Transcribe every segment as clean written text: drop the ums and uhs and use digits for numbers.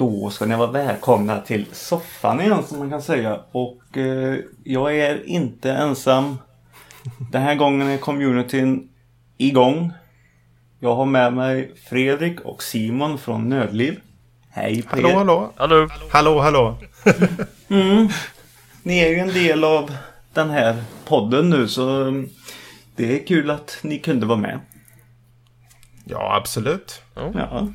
Då ska ni vara välkomna till soffan igen, som man kan säga. Och jag är inte ensam. Den här gången är communityn igång. Jag har med mig Fredrik och Simon från Nödliv. Hej på er. Hallå. Ni är ju en del av den här podden nu, så det är kul att ni kunde vara med. Ja, absolut. Ja.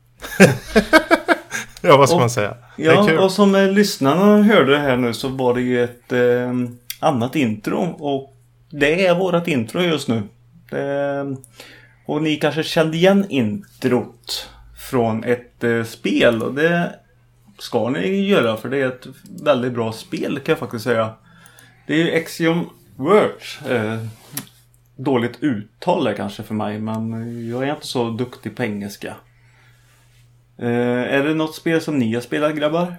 Ja, vad ska man säga? Ja, och som lyssnarna hörde här nu så var det ju ett annat intro. Och det är vårat intro just nu. Och ni kanske kände igen introt från ett spel. Och det ska ni göra, för det är ett väldigt bra spel, kan jag faktiskt säga. Det är ju Axiom Verge. Dåligt uttal är kanske för mig, men jag är inte så duktig på engelska. Är det något spel som ni har spelat, grabbar?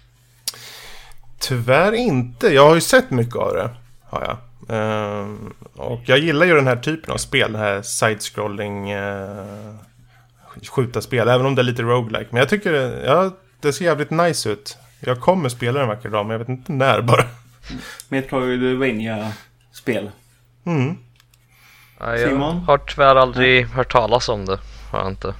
Tyvärr inte. Jag har ju sett mycket av det, har jag. Och jag gillar ju den här typen av spel, det här side-scrolling skjuta spel, även om det är lite roguelike. Men jag tycker det ser jävligt nice ut. Jag kommer spela den vacker dag, men jag vet inte när bara. Metroidvania-spel. Ja, jag har tyvärr aldrig hört talas om det. Har jag inte.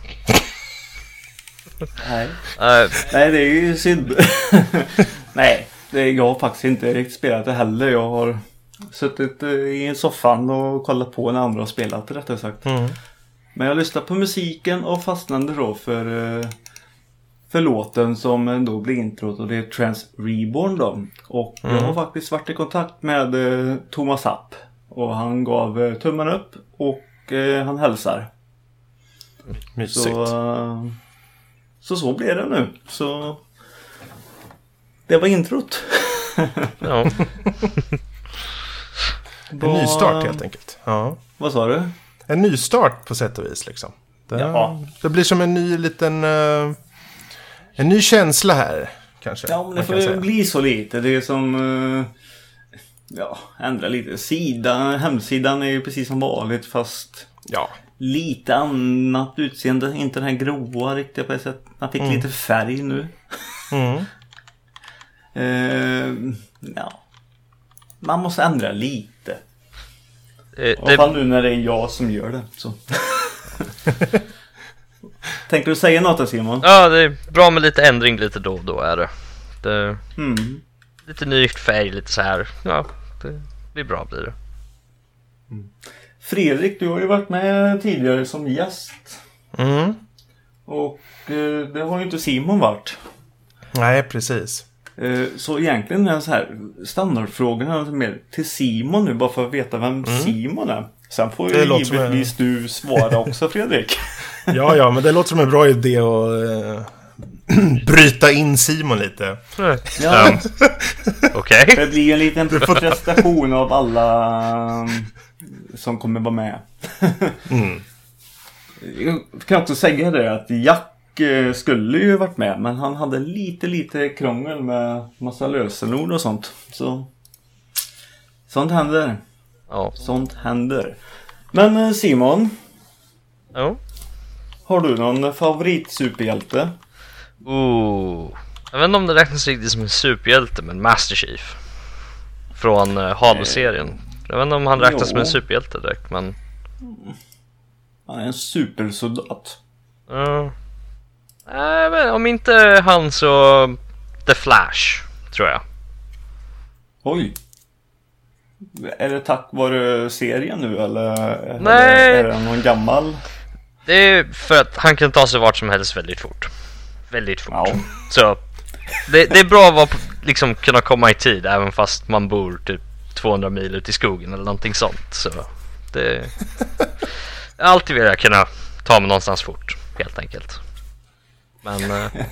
Nej, det är ju synd. Nej, jag har faktiskt inte riktigt spelat det heller. Jag har suttit i en soffan och kollat på när andra har spelat, rättare sagt. Men jag lyssnade på musiken och fastnade då för låten som då blir introt, och det är Trans Reborn då. Och jag har faktiskt varit i kontakt med Thomas Happ, och han gav tummen upp och han hälsar. Mysigt. Så blev det nu. Så det var introt. Ja. En ny start helt enkelt. Ja. Vad sa du? En ny start på sätt och vis liksom. Det blir som en ny liten en ny känsla här kanske. Ja, men det får bli så lite. Det är som ändra lite. Hemsidan är ju precis som vanligt, fast lite annat utseende. Inte den här gråa riktigt på ett sätt. Man fick lite färg nu. Man måste ändra lite. I fall nu när det är jag som gör det. Så. Tänkte du säga något, Simon? Ja, det är bra med lite ändring lite då och då är det. Lite ny färg, lite så här. Ja, det blir bra, blir det. Fredrik, du har ju varit med tidigare som gäst. Och det har ju inte Simon varit. Nej, precis. Så egentligen är det så här standardfrågorna mer till Simon nu, bara för att veta vem Simon är. Sen får ju givetvis du svara också, Fredrik. Ja, men det låter som en bra idé att bryta in Simon lite. Ja. Okej. Det blir en liten prestation av alla som kommer vara med. Jag kan också säga det att Jack skulle ju varit med, men han hade lite krångel med massa lösenord och sånt. Så sånt händer. Ja. Sånt händer. Men Simon, har du någon favoritsuperhjälte? Jag vet inte om det räknas riktigt som en superhjälte, men Master Chief från Halo-serien. Jag vet inte om han räknas som en superhjälte direkt, men han är en supersoldat. Om inte han, så The Flash, tror jag. Oj. Är det tack vare serien nu, eller Nej. Är det någon gammal? Det är för att han kan ta sig vart som helst väldigt fort. Ja. Så det är bra att liksom kunna komma i tid, även fast man bor typ 200 mil ut i skogen eller någonting sånt. Så det alltid vill jag kunna ta mig någonstans fort, helt enkelt. Men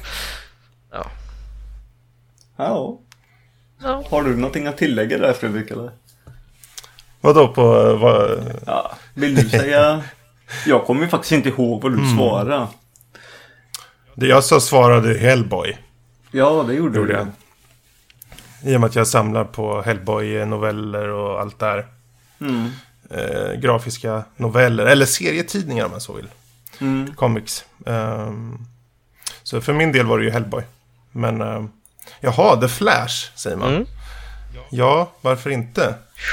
Ja. Har du någonting att tillägga där, Fredrik, eller? Vadå på Ja, vill du säga? Jag kommer ju faktiskt inte ihåg vad du svarade. Det jag så svarade Hellboy. Ja, det gjorde du. I och med att jag samlar på Hellboy-noveller och allt där. Grafiska noveller, eller serietidningar om man så vill. Comics. Så för min del var det ju Hellboy. Men, jaha, The Flash, säger man. Ja, varför inte?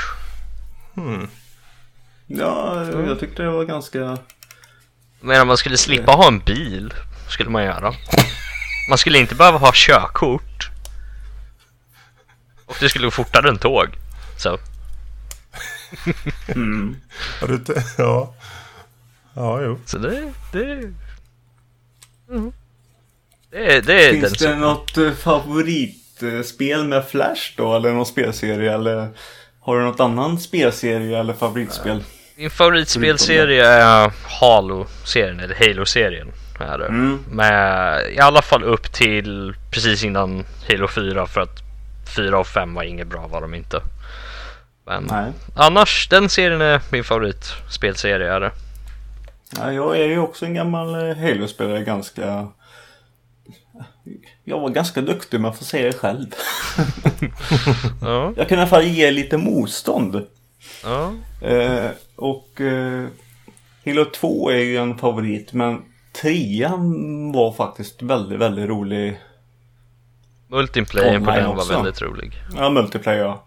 Ja, jag tyckte det var ganska... Men om man skulle slippa ha en bil, skulle man göra. Man skulle inte behöva ha körkort. Och det skulle gå fortare än tåg. Så. Ja. Ja, jo. Så det Finns det något favoritspel med Flash då? Eller någon spelserie? Eller har du något annan spelserie eller favoritspel? Min favoritspelserie är Halo-serien, eller Halo-serien. Med i alla fall upp till precis innan Halo 4, för att 4 och 5 var inget bra, var de inte. Men annars, den serien är min favoritspelserie. Är det. Ja, jag är ju också en gammal Halo-spelare, jag var ganska duktig med att få säga det själv. Jag kan i alla fall ge lite motstånd. Halo 2 är ju en favorit, men 3:an var faktiskt väldigt, väldigt rolig. Multiplayer på den var väldigt rolig. Ja, multiplayer.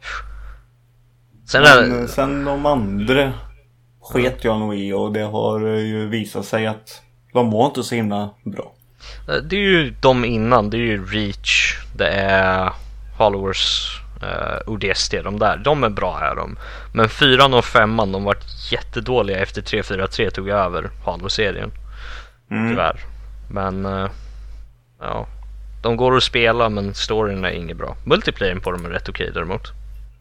Sen de andra sket jag nog i, och det har ju visat sig att de var inte så himla bra. Det är ju de innan, det är ju Reach, det är Halo Wars, ODST, de är bra här de. Men 4:an och 5:an, de var jättedåliga efter 343 tog över Halo-serien. Tyvärr. Men ja, de går att spela, men storyn är inget bra. Multiplayern på dem är rätt okej däremot.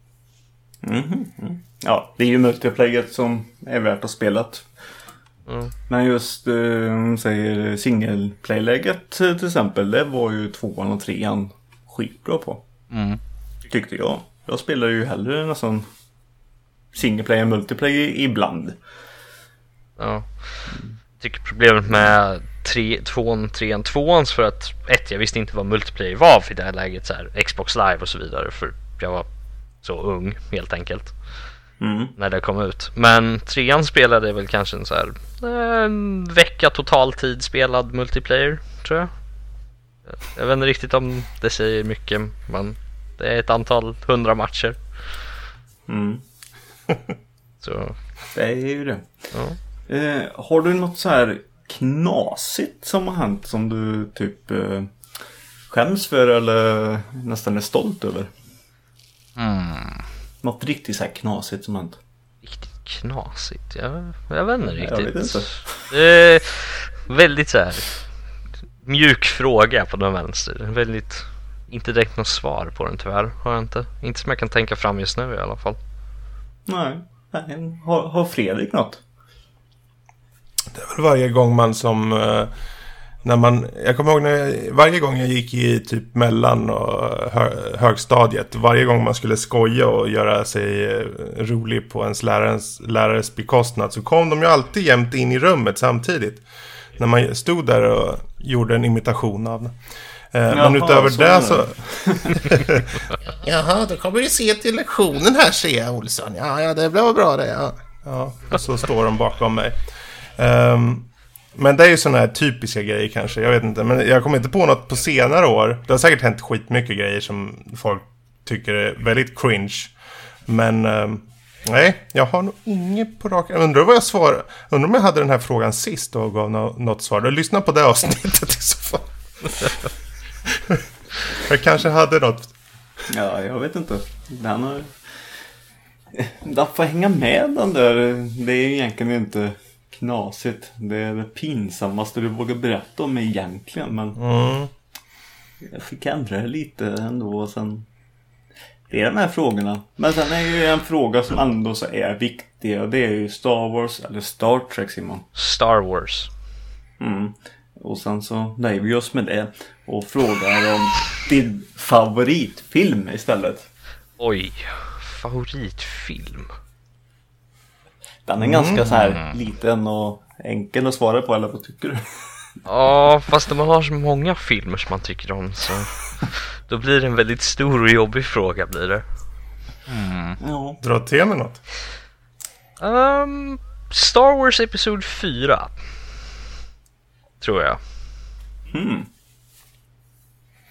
Ja, det är ju multiplayet som är värt att spela. Men just säger singleplay-läget till exempel, det var ju 2:an och 3:an skitbra på. Tyckte jag. Jag spelar ju hellre nästan singleplay än multiplayer ibland. Ja. Tycker problemet med 2:an, 3:an, 2:an, för att jag visste inte vad multiplayer var i det här läget, så här, Xbox Live och så vidare, för jag var så ung helt enkelt när det kom ut. Men 3:an spelade väl kanske en vecka totaltid spelad multiplayer, tror jag. Jag vet inte riktigt om det säger mycket, men det är ett antal 100 matcher. Så det är ju det. Har du något så här knasigt som har hänt som du typ skäms för eller nästan är stolt över? Något riktigt så här knasigt som hänt? Riktigt knasigt? Jag vet inte riktigt. Jag vet inte. Det är väldigt så här mjuk fråga på den vänster. Väldigt, inte direkt något svar på den tyvärr. Har jag inte. Inte som jag kan tänka fram just nu i alla fall. Nej. Har Fredrik något? Det är väl varje gång man som... jag kommer ihåg varje gång jag gick i typ mellan och högstadiet, varje gång man skulle skoja och göra sig rolig på ens lärares bekostnad, så kom de ju alltid jämt in i rummet samtidigt när man stod där och gjorde en imitation av den. Men utöver det så... Jaha, då kommer du se till lektionen här, ser jag, Olsson. Ja, det blev bra det. Ja, och så står de bakom mig. Men det är ju sådana här typiska grejer kanske, jag vet inte. Men jag kommer inte på något på senare år. Det har säkert hänt skitmycket grejer som folk tycker är väldigt cringe. Men nej, jag har nog inget på rak. Undrar vad jag svarar. Undrar om jag hade den här frågan sist och gav något svar. Du lyssnar på det avsnittet i så fall. Jag kanske hade något. Ja, jag vet inte. Den får hänga med den där. Det är egentligen inte knasigt. Det är det pinsammaste du vågar berätta om egentligen. Men jag fick ändra lite ändå. Och sen... Det är de här frågorna. Men sen är ju en fråga som ändå så är viktig. Och det är ju Star Wars eller Star Trek, Simon. Star Wars. Och sen så nöjer vi oss med det. Och frågar om din favoritfilm istället. Oj, favoritfilm. Den är ganska så här liten och enkel att svara på, eller vad tycker du? Ja, fast när man har så många filmer som man tycker om, så då blir det en väldigt stor och jobbig fråga blir det. Ja. Dra till med något. Star Wars episod 4 tror jag.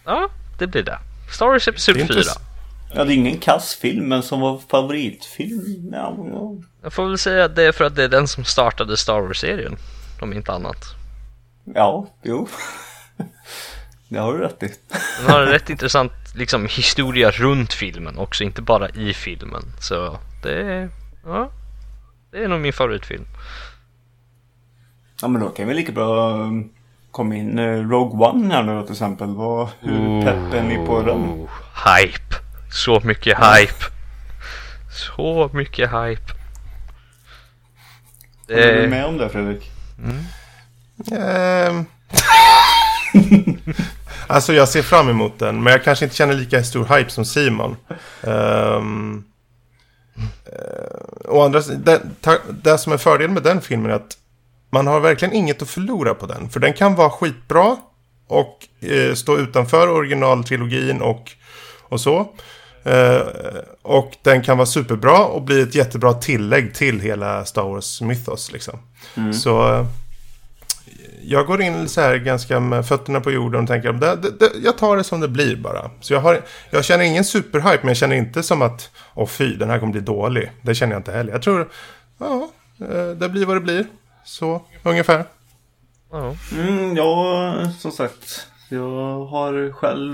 Ja, det blir det. Star Wars Episod 4. Ja, det är ingen kassfilm, men som var favoritfilm. Ja. Jag får väl säga att det är för att det är den som startade Star Wars-serien, om inte annat. Ja, jo. Det har du rätt i. Den har en rätt intressant liksom, historia runt filmen också, inte bara i filmen. Så det är nog min favoritfilm. Ja, men då kan vi lika bra komma in Rogue One här nu till exempel. Hur pepp är ni på den? Hype. Så mycket hype. Så mycket hype. Är du med om det, Fredrik? Alltså jag ser fram emot den, men jag kanske inte känner lika stor hype som Simon. Och andra, det som är fördelen med den filmen är att man har verkligen inget att förlora på den. För den kan vara skitbra och stå utanför originaltrilogin och så. Och den kan vara superbra och bli ett jättebra tillägg till hela Star Wars mythos liksom. Så jag går in så här ganska med fötterna på jorden och tänker jag tar det som det blir bara. Så jag känner ingen superhype, men jag känner inte som att fy, den här kommer bli dålig. Det känner jag inte heller. Jag tror det blir vad det blir. Så ungefär. Ja, som sagt, jag har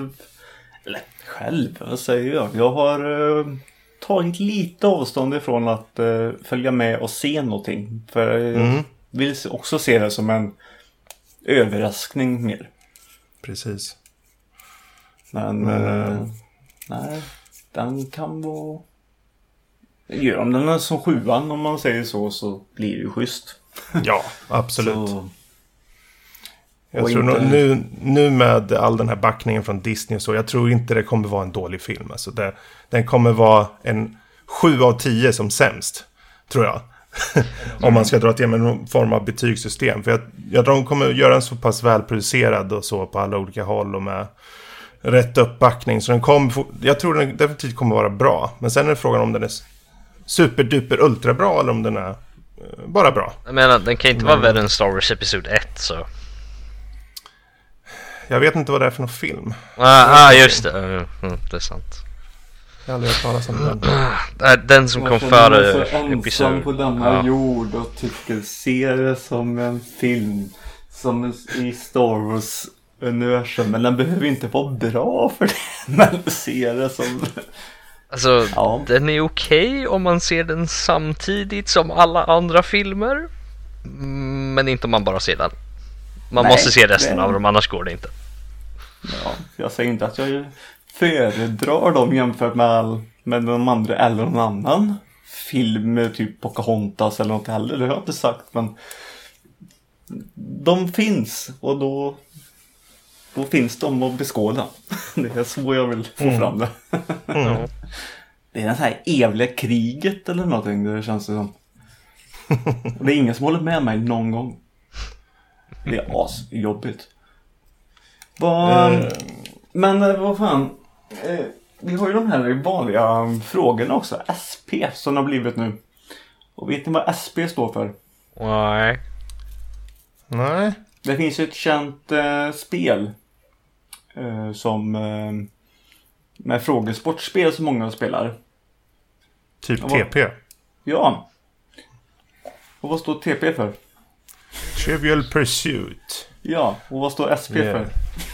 vad säger jag? Jag har tagit lite avstånd ifrån att följa med och se någonting. För jag vill också se det som en överraskning mer. Precis. Men nej, den kan vara... Gör om den är som 7:an, om man säger så blir det ju schysst. Ja, absolut. Så... Jag tror nu med all den här backningen från Disney och så, jag tror inte det kommer vara en dålig film. Alltså den kommer vara en 7 av 10 som sämst, tror jag. Om man ska dra till med någon form av betygssystem. För jag tror de kommer göra en så pass välproducerad och så på alla olika håll och med rätt uppbackning. Så jag tror den definitivt kommer vara bra. Men sen är frågan om den är superduper ultra bra eller om den är bara bra. Jag menar, den kan inte vara värre än Star Wars Episod 1, så... Jag vet inte vad det är för någon film. Just det. Det är sant. Jag har aldrig hört talas om den. Den som kom före episod på denna jord och ser det som en film som i Star Wars universum, men den behöver inte vara bra för det. Men ser det som... Alltså, den är okej om man ser den samtidigt som alla andra filmer. Men inte om man bara ser den. Man måste se resten av dem, annars går det inte. Ja, jag säger inte att jag föredrar dem jämfört med de andra eller någon annan film, typ Pocahontas eller något heller. Det har jag inte sagt, men de finns och då finns de att beskåda. Det är så jag vill få fram det. Det är det här eviga kriget eller någonting, det känns det som. Och det är ingen som håller med mig någon gång. Det är asjobbigt. Men vad fan, vi har ju de här vanliga frågorna också. SP som har blivit nu. Och vet ni vad SP står för? Nej. Det finns ju ett känt spel som med frågesportspel som många spelar. Typ TP. Ja. Och vad står TP för? Trivial Pursuit. Ja, och vad står SP för?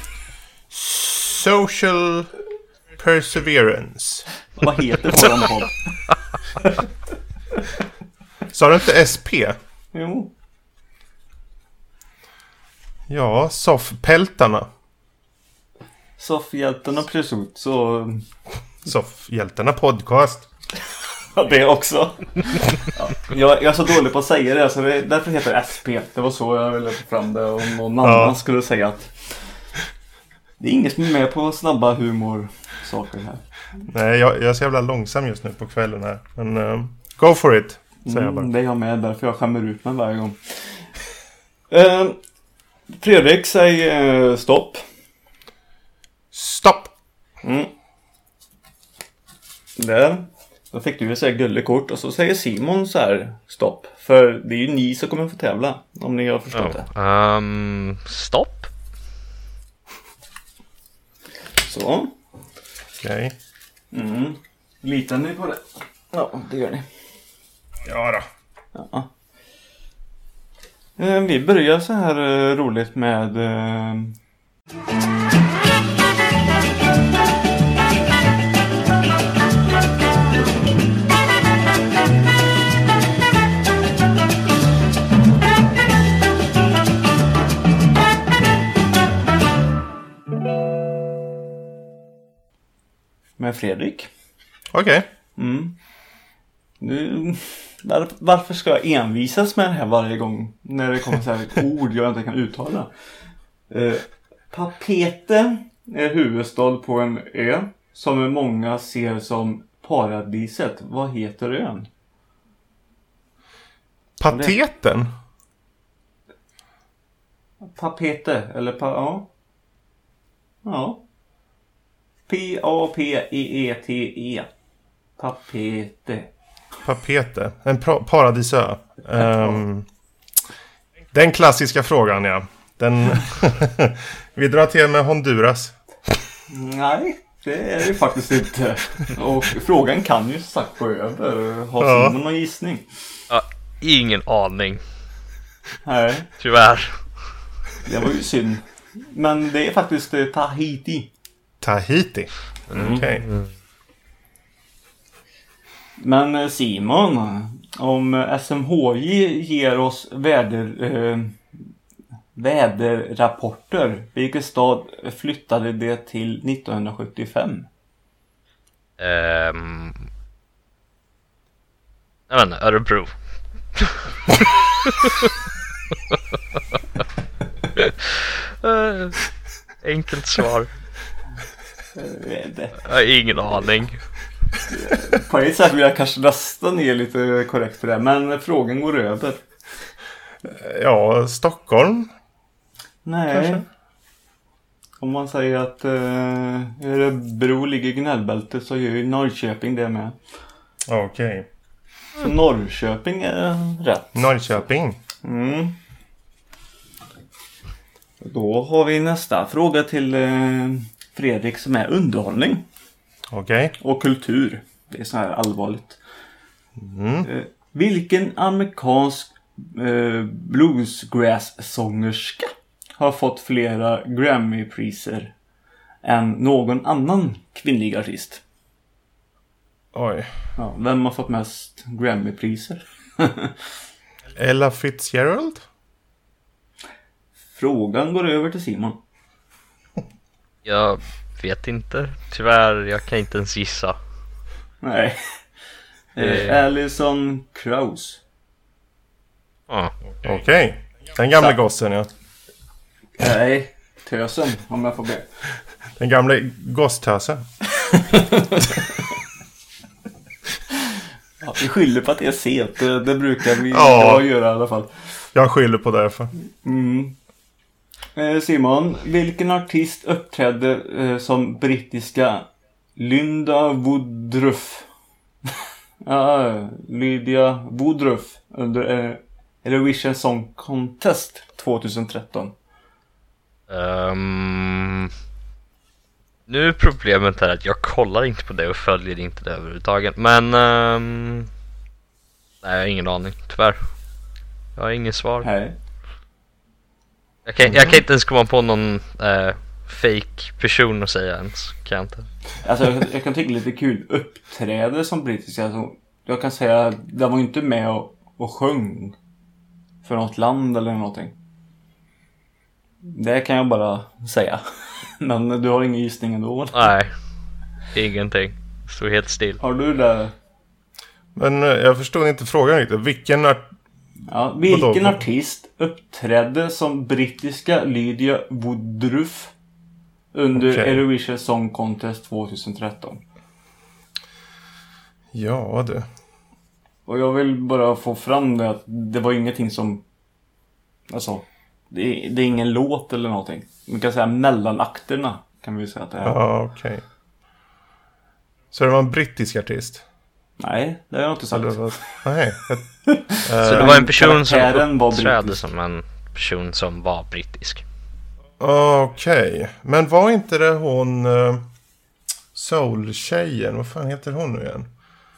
Social Perseverance. Vad heter våran podd? Sa du inte SP? Jo. Ja, Soffpältarna. Soffhjältarna Pursuit, så... Soffhjältarna podcast. Ja, det också. Ja, jag är så dålig på att säga det, så därför heter det SP. Det var så jag ville få fram det. Om någon annan skulle säga att det är inget som är med på snabba humor-saker här. Nej, jag är så jävla långsam just nu på kvällen här. Men go for it, säger jag bara. Det är jag med, därför jag skämmer ut mig varje gång. Fredrik, säg stopp. Stopp! Där. Då fick du ju säga gullekort och så säger Simon så här stopp. För det är ju ni som kommer få tävla, om ni har förstått det. Stopp. Så. Okej. Litar ni på det? Ja, det gör ni. Ja då. Ja. Vi börjar så här roligt med... med Fredrik. Okej. Nu, varför ska jag envisas med det här varje gång när det kommer så här ett ord jag inte kan uttala? Papete är huvudstad på en ö som många ser som paradiset. Vad heter ön? Pateten? Papete eller ja. Ja. P-A-P-E-E-T-E. Papete. Papete. En paradisö. Den klassiska frågan, ja. Den vi drar till med Honduras. Nej, det är det faktiskt inte. Och frågan kan ju sagt gå över. Har Simon någon gissning? Ja, ingen aning. Nej. Tyvärr. Det var ju synd. Men det är faktiskt Tahiti. Tahiti. Okej. Men Simon, om SMHI ger oss väderrapporter, vilken stad flyttade det till 1975? Jag vet inte, Örebro. Enkelt svar. Jag har ingen aning. På ett sätt vill jag kanske nästan ge lite korrekt för det, men frågan går över. Ja, Stockholm. Nej. Kanske. Om man säger att Örebro ligger i gnällbältet så gör ju Norrköping det med. Okej. Så Norrköping är rätt. Norrköping. Då har vi nästa fråga till Fredrik som är underhållning. Okej. Och kultur. Det är så här allvarligt. Vilken amerikansk bluesgrass-sångerska har fått flera Grammy-priser än någon annan kvinnlig artist? Oj. Ja, vem har fått mest Grammy-priser? Ella Fitzgerald? Frågan går över till Simon. Jag vet inte. Tyvärr, jag kan inte ens gissa. Nej. Alison Krauss. Okej. Den gamla gossen, ja. Nej, tösen om jag får be. Den gamla gosstösen. Ja, vi skyller på att det är sent. Det brukar vi göra i alla fall. Jag skyller på därför. Simon, vilken artist uppträdde som brittiska Linda Woodruff? Lydia Woodruff under Eurovision Song Contest 2013. Nu är problemet här att jag kollar inte på det och följer inte det överhuvudtaget. Men nej, jag har ingen aning, tyvärr. Jag har ingen svar. Nej. Jag kan inte ens komma på någon fake person att säga ens. Kan jag inte. Alltså jag kan tycka lite kul uppträde som brittiska. Alltså, jag kan säga att de var inte med och sjöng för något land eller någonting. Det kan jag bara säga. Men du har ingen gissning ändå. Nej, ingenting. Står helt still. Har du det? Men jag förstod inte frågan riktigt. Vilken artist uppträdde som brittiska Lydia Woodruff under Eurovision Song Contest 2013? Ja, det. Och jag vill bara få fram det att det var ingenting som... Alltså, det är ingen låt eller någonting. Man kan säga mellanakterna kan vi säga att det är. Ja, okej. Så det var en brittisk artist? Nej, det har jag inte sagt. Nej. Så det var en person som uppträdde uppträdde som en person som var brittisk. Okej. Men var inte det hon... Soul-tjejen? Vad fan heter hon nu igen?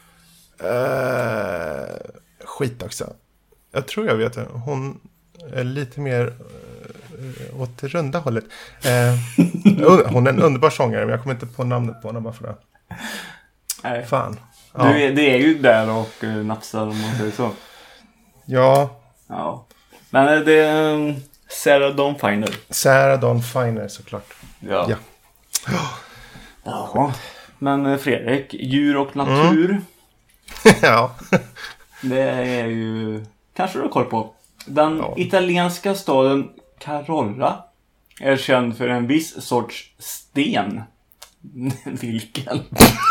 Skit också. Jag tror jag vet det. Hon är lite mer åt det runda hållet. Hon är en underbar sångare, men jag kommer inte på namnet på henne bara för det. Nej. Fan. Ja. Det är ju där och nafsar om man säger så. Ja. Ja. Men det är Sarah Dawn Finer. Sarah Dawn Finer, såklart. Ja. Ja. Men Fredrik, djur och natur. Ja. Det är ju... Kanske du har koll på. Den italienska staden Carora är känd för en viss sorts sten. Vilken?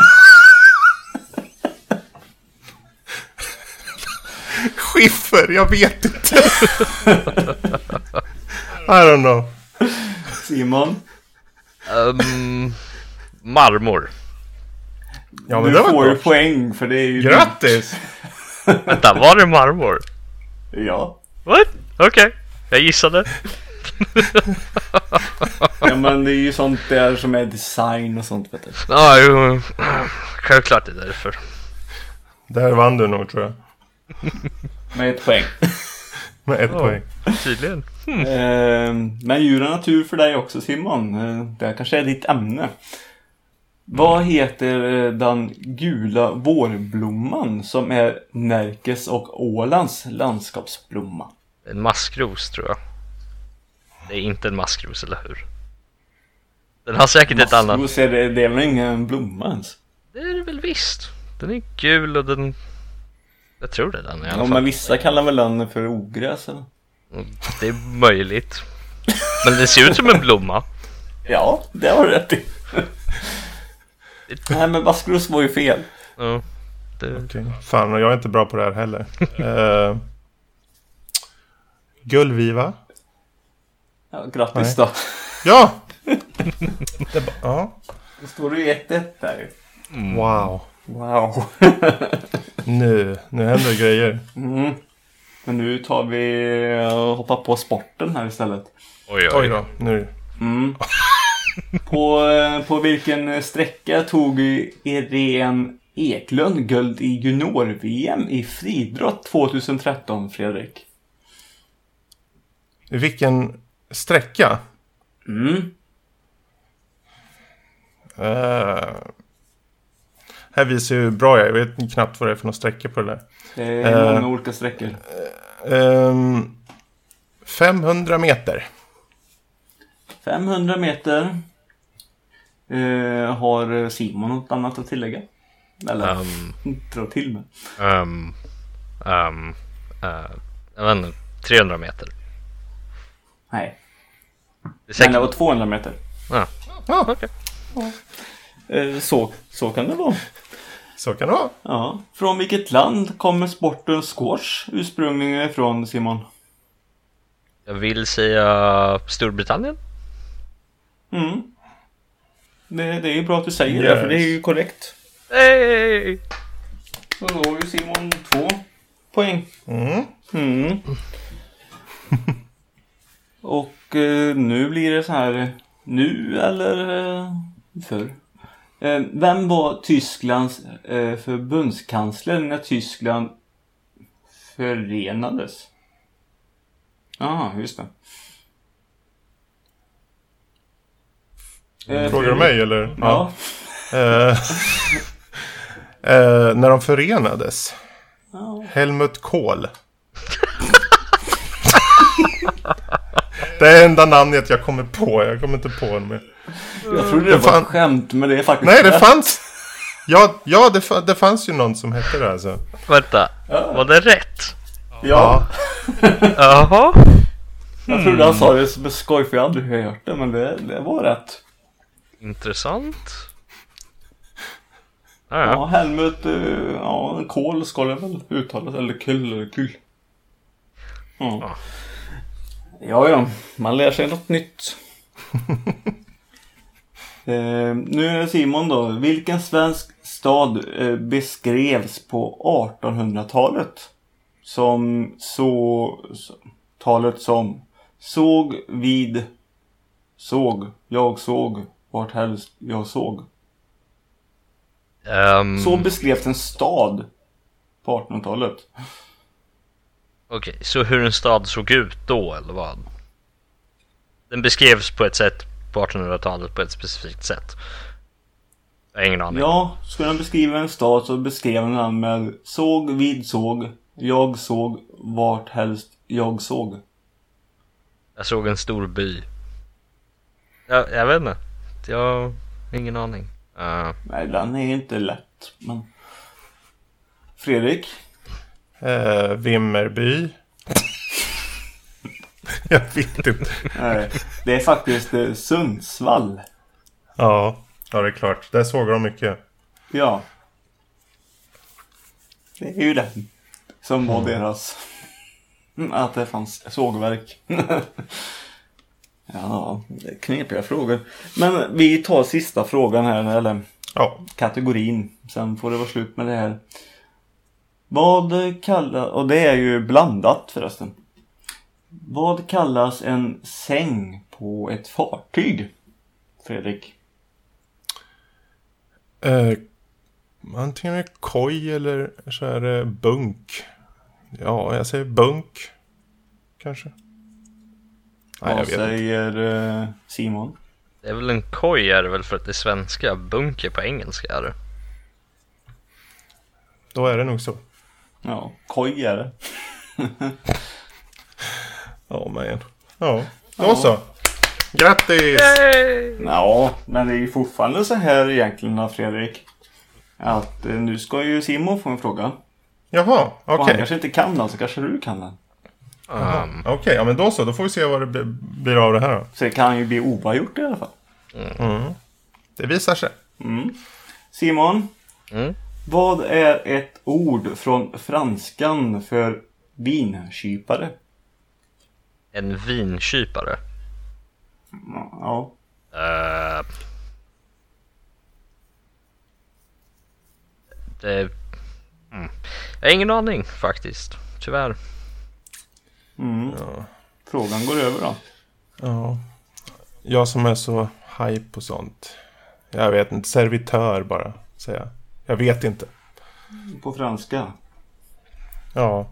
Skiffer, jag vet inte. I don't know. Simon? Marmor. Ja, men du det var får ju gott. poäng för det är ju... Grattis! Vänta, var det marmor? Ja. What? Okej, jag gissade. Ja, men det är ju sånt där som är design och sånt, vet du. Ja, jo. Självklart är det därför. Där vann du nog, tror jag. Med ett poäng. Med ett poäng. Tydligen. Men djur och natur för dig också, Simon. Det här kanske är ditt ämne. Vad heter den gula vårblomman som är Närkes och Ålands landskapsblomma? En maskros, tror jag. Det är inte en maskros, eller hur? Den har säkert ett annat... Maskros är det är väl ingen blomma ens? Det är det väl visst. Den är gul och den... Jag tror det är den i alla fall. Men vissa kallar väl den för ogräs, eller? Det är möjligt. Men det ser ut som en blomma. Ja, det har du rätt i. Nej, men maskros var ju fel. Ja, Okej. Fan, och jag är inte bra på det här heller. Gullviva. Ja, grattis då. Ja! Ja. Då står det ju 1-1 där. Wow. Wow. Nu händer grejer. Men nu tar vi och hoppar på sporten här istället. Oj då, nu. På vilken sträcka tog Irene Eklund guld i junior-VM i friidrott 2013, Fredrik? Vilken sträcka? Här visar ju bra jag vet knappt vad det är för några sträckor på det där. Det är många olika sträckor. 500 meter. 500 meter. Har Simon något annat att tillägga? Eller dra till med? Jag vet inte, 300 meter. Nej. Det är säkert... Men det var 200 meter. Ja, okej. Så kan det vara. Så kan det vara. Ja. Från vilket land kommer sporten squash ursprungligen ifrån, Simon? Jag vill säga Storbritannien. Det är ju bra att du säger det, för det är ju korrekt. Hey! Så då har ju Simon 2 poäng. Och nu blir det så här. Nu eller förr? Vem var Tysklands förbundskansler när Tyskland förenades? Ja, just det. Frågar du mig eller? Ja. När de förenades. Ja. Helmut Kohl. Det är enda namnet jag kommer på. Jag kommer inte på honom mer. Jag trodde det var ett skämt, men det är faktiskt... Nej, det fanns... Ja, det fanns ju någon som hette det alltså. Vänta, var det rätt? Ja. Jaha. Jag trodde han sa det som skoj, för jag aldrig hört det, men det var rätt. Intressant. Ja, Helmut, Kohl ska det väl uttalas, eller kul. Ja, man lär sig något nytt. Nu är Simon då. Vilken svensk stad beskrevs på 1800-talet som såg vid jag såg, vart helst jag såg. Så beskrevs en stad på 1800-talet. Okej, så hur en stad såg ut då, eller vad? Den beskrevs på ett sätt på 1800-talet på ett specifikt sätt. Jag har ingen aning. Ja, skulle han beskriva en stad så beskrev han med såg vid såg, jag såg, vart helst jag såg. Jag såg en stor by. Jag vet inte. Jag har ingen aning. Nej, den är inte lätt, men... Fredrik? Vimmerby. Jag vet inte. Nej, det är faktiskt Sundsvall. Ja, det är klart. Där såg de mycket. Ja. Det är ju det som var deras... Att det fanns sågverk. Ja, det är knepiga frågor. Men vi tar sista frågan här, eller kategorin. Sen får det vara slut med det här. Vad kallas... Och det är ju blandat förresten. Vad kallas en säng på ett fartyg, Fredrik? Antingen är det koj eller så är det bunk. Ja, jag säger bunk. Kanske. Nej, Vad säger Simon? Det är väl en koj, är det väl, för att det är svenska. Bunker på engelska är det. Då är det nog så. Ja, koj är det. Ja, då så. Grattis! Ja, men det är ju fortfarande så här egentligen, Fredrik. Att nu ska ju Simon få en fråga. Jaha, Och han okej. kanske inte kan den, så kanske du kan den. Okej, ja men då så. Då får vi se vad det blir av det här då. Så det kan ju bli oavgjort i alla fall. Det visar sig. Simon, vad är ett ord från franskan för vinkypare? En vinkypare? Ja. Jag har ingen aning faktiskt, tyvärr. Ja. Frågan går över då. Ja. Jag som är så hype på sånt. Jag vet inte, servitör bara, säger jag. Jag vet inte. På franska? Ja.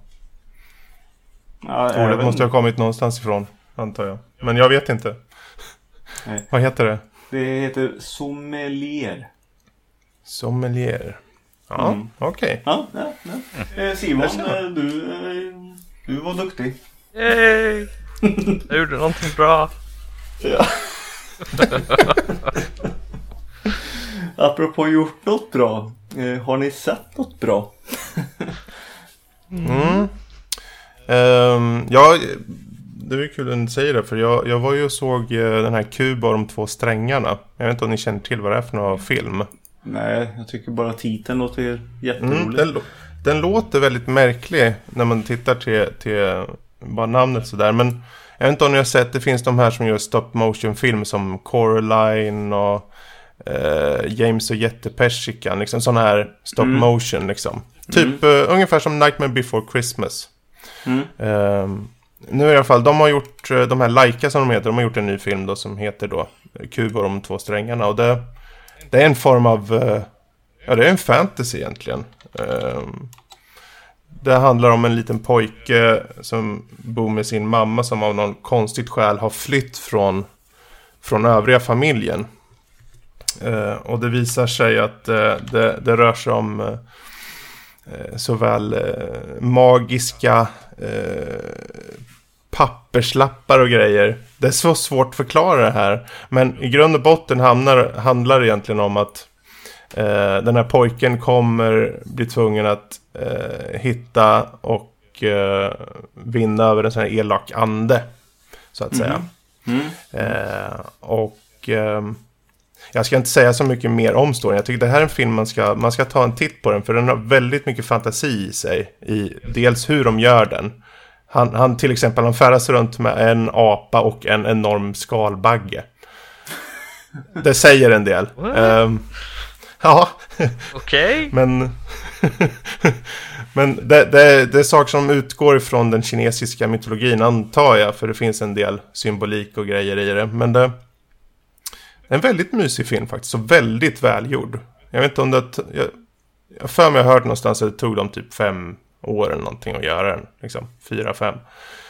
Ordet måste ha kommit någonstans ifrån, antar jag. Men jag vet inte. Nej. Vad heter det? Det heter sommelier. Sommelier. Ja, okej. Ja. Simon, du var duktig. Yay! Jag gjorde någonting bra. Ja. Apropå gjort något bra. Har ni sett något bra? Ja, det är kul att du säger det. För jag var ju och såg den här Kuba och de två strängarna. Jag vet inte om ni känner till vad det är för någon film. Nej, jag tycker bara titeln låter jätteroligt. Den låter väldigt märklig när man tittar till bara namnet sådär. Men jag vet inte om ni har sett, det finns de här som gör stop motion film som Coraline och James och Jättepersikan. Liksom sådana här stop motion liksom. Typ ungefär som Nightmare Before Christmas. Nu i alla fall, de har gjort de här Laika som de heter. De har gjort en ny film då som heter då Kuba och de två strängarna. Och det är en form av det är en fantasy egentligen. Det handlar om en liten pojke som bor med sin mamma som av någon konstigt skäl har flytt från övriga familjen. Och det visar sig att det rör sig om såväl magiska papperslappar och grejer. Det är så svårt att förklara det här. Men i grund och botten handlar det egentligen om att den här pojken bli tvungen att hitta och vinna över en sån här elak ande, så att säga. Jag ska inte säga så mycket mer om storyn. Jag tycker det här är en film man ska ta en titt på den, för den har väldigt mycket fantasi i sig, i dels hur de gör den. Han till exempel, han färdas runt med en apa och en enorm skalbagge. Det säger en del. Ja. Okej. Men det är saker som utgår ifrån den kinesiska mytologin, antar jag, för det finns en del symbolik och grejer i det. Men En väldigt mysig film faktiskt. Och väldigt välgjord. Jag vet inte om det... Jag för mig har hört någonstans att det tog dem typ 5 år eller någonting att göra den. Liksom 4-5.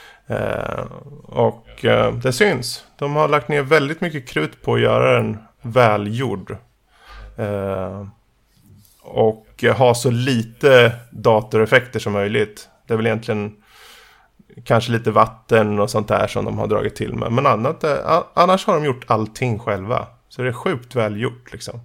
Och det syns. De har lagt ner väldigt mycket krut på att göra den välgjord. Och ha så lite datoreffekter som möjligt. Det är väl egentligen kanske lite vatten och sånt där som de har dragit till med. Men annars har de gjort allting själva. Så det är sjukt välgjort liksom.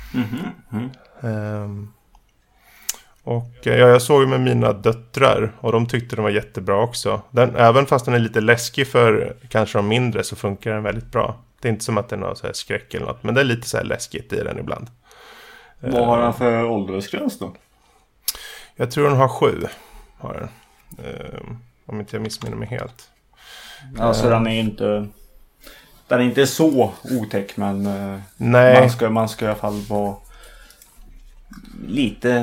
Och jag såg ju med mina döttrar och de tyckte den var jättebra också. Även fast den är lite läskig för kanske de mindre så funkar den väldigt bra. Det är inte som att den har så här skräck eller något, men det är lite så här läskigt i den ibland. Vad har den för åldersgräns då? Jag tror den har 7. Har den. Om inte jag missminner mig helt. Alltså den är inte så otäck, men nej. Man ska i alla fall vara lite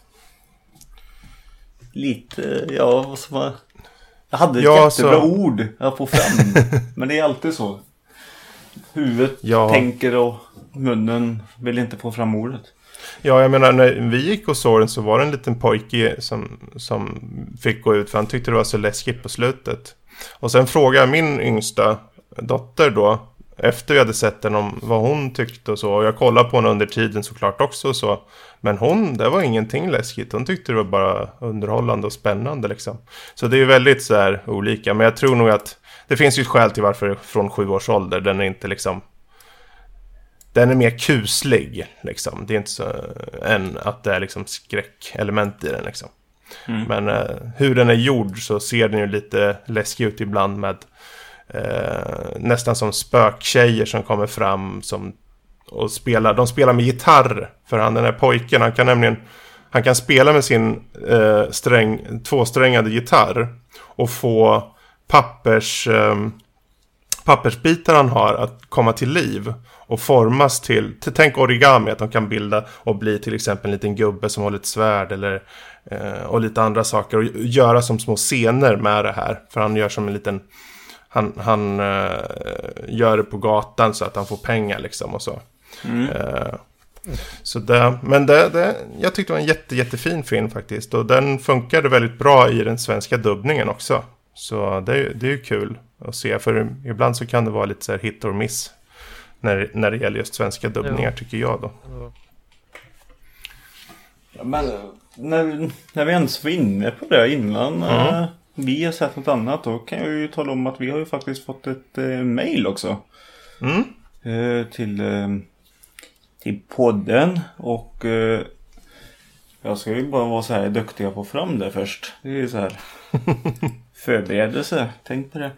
ja, vad som var... Jag hade ett jättebra ord att få fram. Men det är alltid så. Huvudet tänker och munnen vill inte få fram ordet. Ja, jag menar när vi gick och såg den så var det en liten pojke som fick gå ut för han tyckte det var så läskigt på slutet. Och sen frågade jag min yngsta dotter då efter vi hade sett den om vad hon tyckte och så. Och jag kollade på henne under tiden såklart också och så. Men det var ingenting läskigt. Hon tyckte det var bara underhållande och spännande liksom. Så det är ju väldigt så här olika. Men jag tror nog att det finns ju ett skäl till varför från 7 års ålder den är inte liksom... Den är mer kuslig liksom. Det är inte så än att det är liksom skräckelement i den liksom. Men hur den är gjord så ser den ju lite läskig ut ibland med nästan som spöktjejer som kommer fram och spelar. De spelar med gitarr för den här pojken. Han kan spela med sin tvåsträngade gitarr och få pappersbitar han har att komma till liv och formas till tänk origami, att de kan bilda och bli till exempel en liten gubbe som håller ett svärd eller och lite andra saker och göra som små scener med det här, för han gör som en liten han gör det på gatan så att han får pengar liksom och så. Så jag tyckte det var en jättefin film faktiskt, och den funkade väldigt bra i den svenska dubbningen också. Så det är ju kul att se, för ibland så kan det vara lite så här hit or miss när det gäller just svenska dubbningar, tycker jag då. Ja, men när vi ens var inne på det innan vi har sett något annat, då kan jag ju tala om att vi har ju faktiskt fått ett mail också till podden, och jag ska ju bara vara så här duktiga på fram det först. Det är ju så här förberedelse, tänk på det.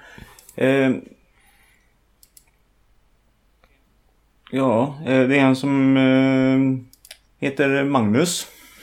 Det är en som heter Magnus.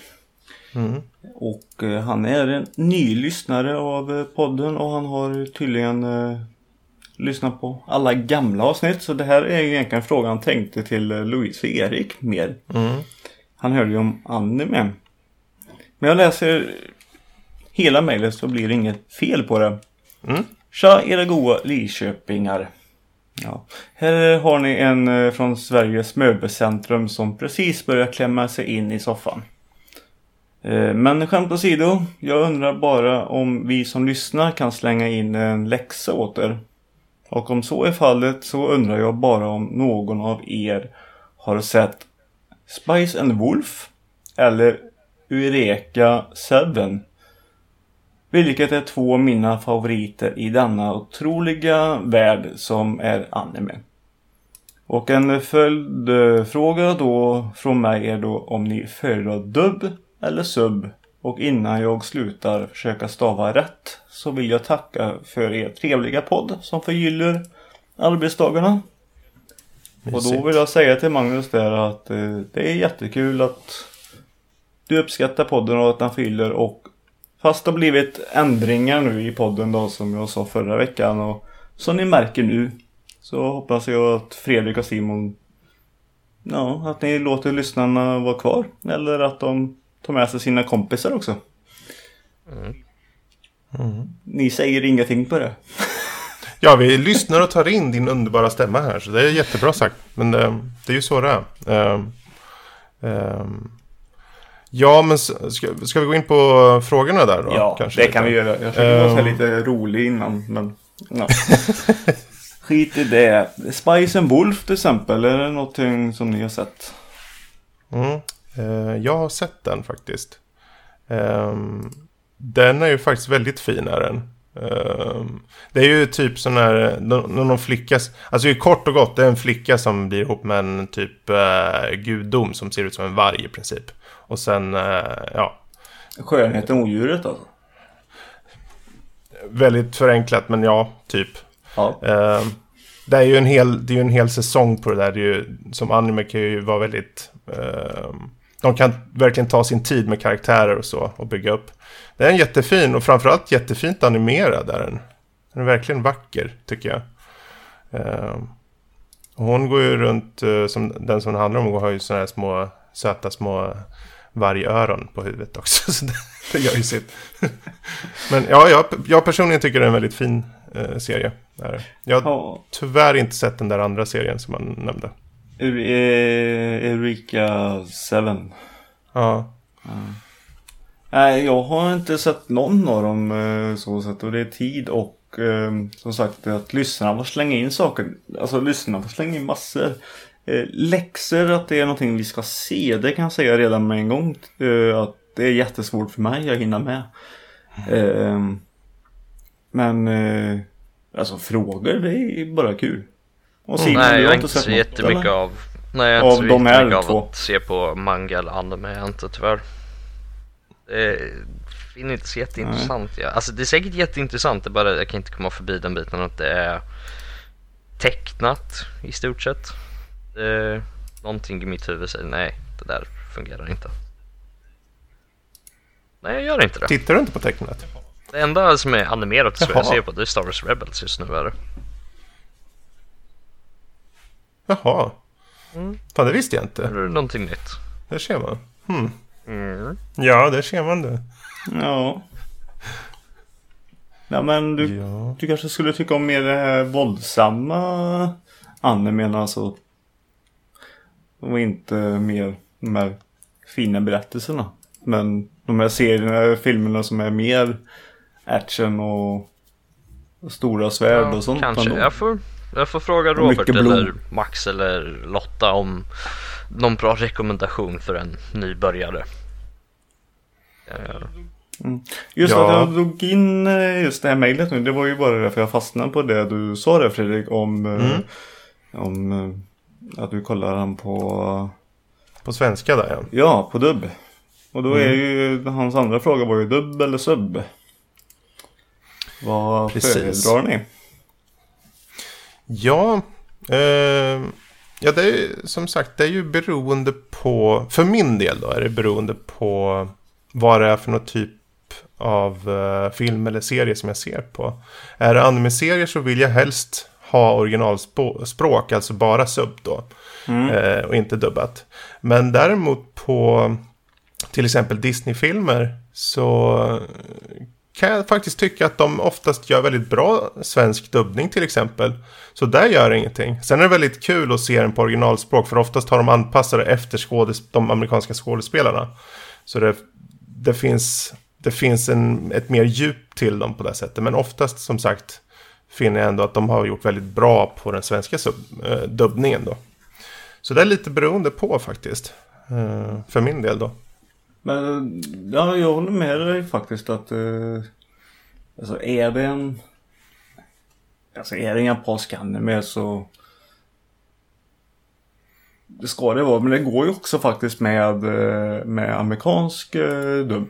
Och han är en ny lyssnare av podden, och han har tydligen lyssnat på alla gamla avsnitt. Så det här är ju egentligen frågan han tänkte till Louise och Erik mer. Han hörde ju om anime. Men jag läser hela mejlet så blir det inget fel på det. Tja era goa Lidköpingar. Ja. Här har ni en från Sveriges möbelcentrum som precis börjar klämma sig in i soffan. Men skämt åsido, jag undrar bara om vi som lyssnar kan slänga in en läxa åt er. Och om så är fallet så undrar jag bara om någon av er har sett Spice and Wolf eller Eureka 7. Vilket är 2 av mina favoriter i denna otroliga värld som är anime. Och en följdfråga då från mig är då om ni föredrar dubb eller sub. Och innan jag slutar försöka stava rätt så vill jag tacka för er trevliga podd som förgyller arbetsdagarna. Och då vill jag säga till Magnus där att det är jättekul att du uppskattar podden och att den fyller, och fast det har blivit ändringar nu i podden då, som jag sa förra veckan, och som ni märker nu, så hoppas jag att Fredrik och Simon, att ni låter lyssnarna vara kvar, eller att de tar med sig sina kompisar också. Ni säger ingenting på det. Ja, vi lyssnar och tar in din underbara stämma här. Så det är jättebra sagt. Men det är ju så det är. Ja, men ska vi gå in på frågorna där då? Ja, kanske det lite. Kan vi göra. Jag försöker vara lite rolig innan. Men, ja. Skit i det. Spice and Wolf till exempel. Är det någonting som ni har sett? Jag har sett den faktiskt. Den är ju faktiskt väldigt fin är den. Det är ju typ sån här någon flickas, alltså det är kort och gott, det är en flicka som blir ihop med en typ gudom som ser ut som en varg i princip. Och sen, ja. Skönheten odjuret alltså? Väldigt förenklat, men ja, typ. Ja. Det är ju en hel säsong på det där. Det är ju, som anime kan ju vara väldigt... de kan verkligen ta sin tid med karaktärer och så och bygga upp. Det är en jättefin och framförallt jättefint animerad där. Den är verkligen vacker tycker jag. Hon går ju runt som den som det handlar om, hon har ju såna här små söta små vargöron på huvudet också. Så det gör ju sitt. Men ja, jag personligen tycker det är en väldigt fin serie. Jag har tyvärr inte sett den där andra serien som man nämnde. Eureka 7. Ja. Nej, jag har inte sett någon av dem så sett. Och det är tid och som sagt att lyssnarna får slänga in saker. Alltså lyssnarna får slänga in massor. Läxor att det är någonting vi ska se. Det kan jag säga redan med en gång. Att det är jättesvårt för mig att hinna med. Men alltså frågor, det är bara kul. Och nej, jag har inte så jättemycket av. Nej, jag har inte så jättemycket av att se på manga eller anime. Jag inte tyvärr. Det finner inte så jätteintressant. Ja. Alltså det är säkert jätteintressant. Det bara jag kan inte komma förbi den biten att det är tecknat i stort sett. Någonting i mitt huvud säger nej, det där fungerar inte. Nej, jag gör inte det. Tittar du inte på tecknat? Det enda som är animerat som jag ser på det är Star Wars Rebels just nu är det. Jaha. Fan, det visste jag inte. Det är någonting nytt. Det ser man. Ja, det ser man det. Ja. Ja, men du kanske skulle tycka om mer det här våldsamma animen alltså. Och inte mer de här fina berättelserna. Men de här serierna, filmerna som är mer action och stora svärd och sånt. Kanske, jag får fråga Robert eller Max eller Lotta om någon bra rekommendation för en nybörjare. Just att jag drog in just det här mejlet nu. Det var ju bara därför jag fastnade på det du sa där, Fredrik, om att du kollar han på svenska där, ja. Ja, på dubb. Och då är ju hans andra fråga var ju dubb eller sub. Vad föredrar ni? Ja, ja, det är som sagt, det är ju beroende på, för min del då är det beroende på vad det är för någon typ av film eller serie som jag ser på. Är det anime-serier så vill jag helst ha originalspråk, alltså bara sub då, och inte dubbat. Men däremot på till exempel Disney-filmer så kan jag faktiskt tycka att de oftast gör väldigt bra svensk dubbning till exempel. Så där gör ingenting. Sen är det väldigt kul att se den på originalspråk, för oftast har de anpassat det efter de amerikanska skådespelarna. Så det finns ett mer djup till dem på det sättet. Men oftast som sagt finner jag ändå att de har gjort väldigt bra på den svenska dubbningen då. Så det är lite beroende på faktiskt. För min del då. Men ja, jag håller med dig faktiskt att alltså är det en japansk anime så det ska det vara, men det går ju också faktiskt med amerikansk dubb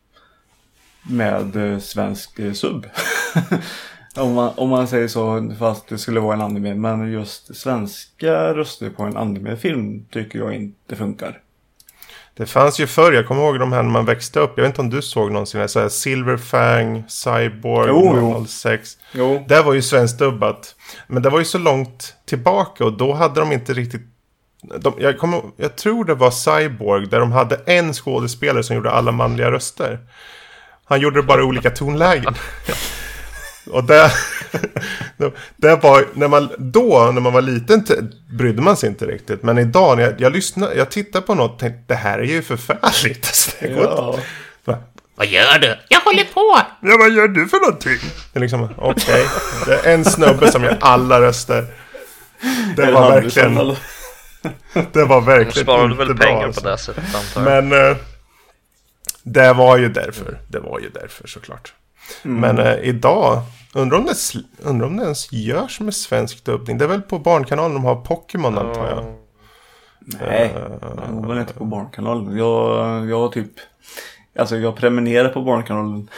med svensk sub. om man säger så, fast det skulle vara en anime, men just svenska röster på en anime-film tycker jag inte funkar. Det fanns ju förr, jag kommer ihåg de här när man växte upp. Jag vet inte om du såg någonsin så här Silverfang, Cyborg, 06. Det var ju svenskt dubbat. Men det var ju så långt tillbaka och då hade de inte riktigt... Jag tror det var Cyborg där de hade en skådespelare som gjorde alla manliga röster. Han gjorde det bara i olika tonlägen. Och det var, när man var liten brydde man sig inte riktigt. Men idag när jag tittar på något och tänkte, det här är ju förfärligt. Alltså, vad gör du? Jag håller på! Ja, vad gör du för någonting? Det är liksom, okej. Det är en snubbe som gör alla röster. Det var verkligen... Det var verkligen inte bra. De sparade väl pengar på det sättet, antar jag. Men det var ju därför. Det var ju därför, såklart. Men idag, undrar om det ens görs med svensk dubbning. Det är väl på Barnkanalen de har Pokémon, antar jag. Nej, jag går väl inte på Barnkanalen. Jag typ... Alltså jag prenumererar på Barnkanalen.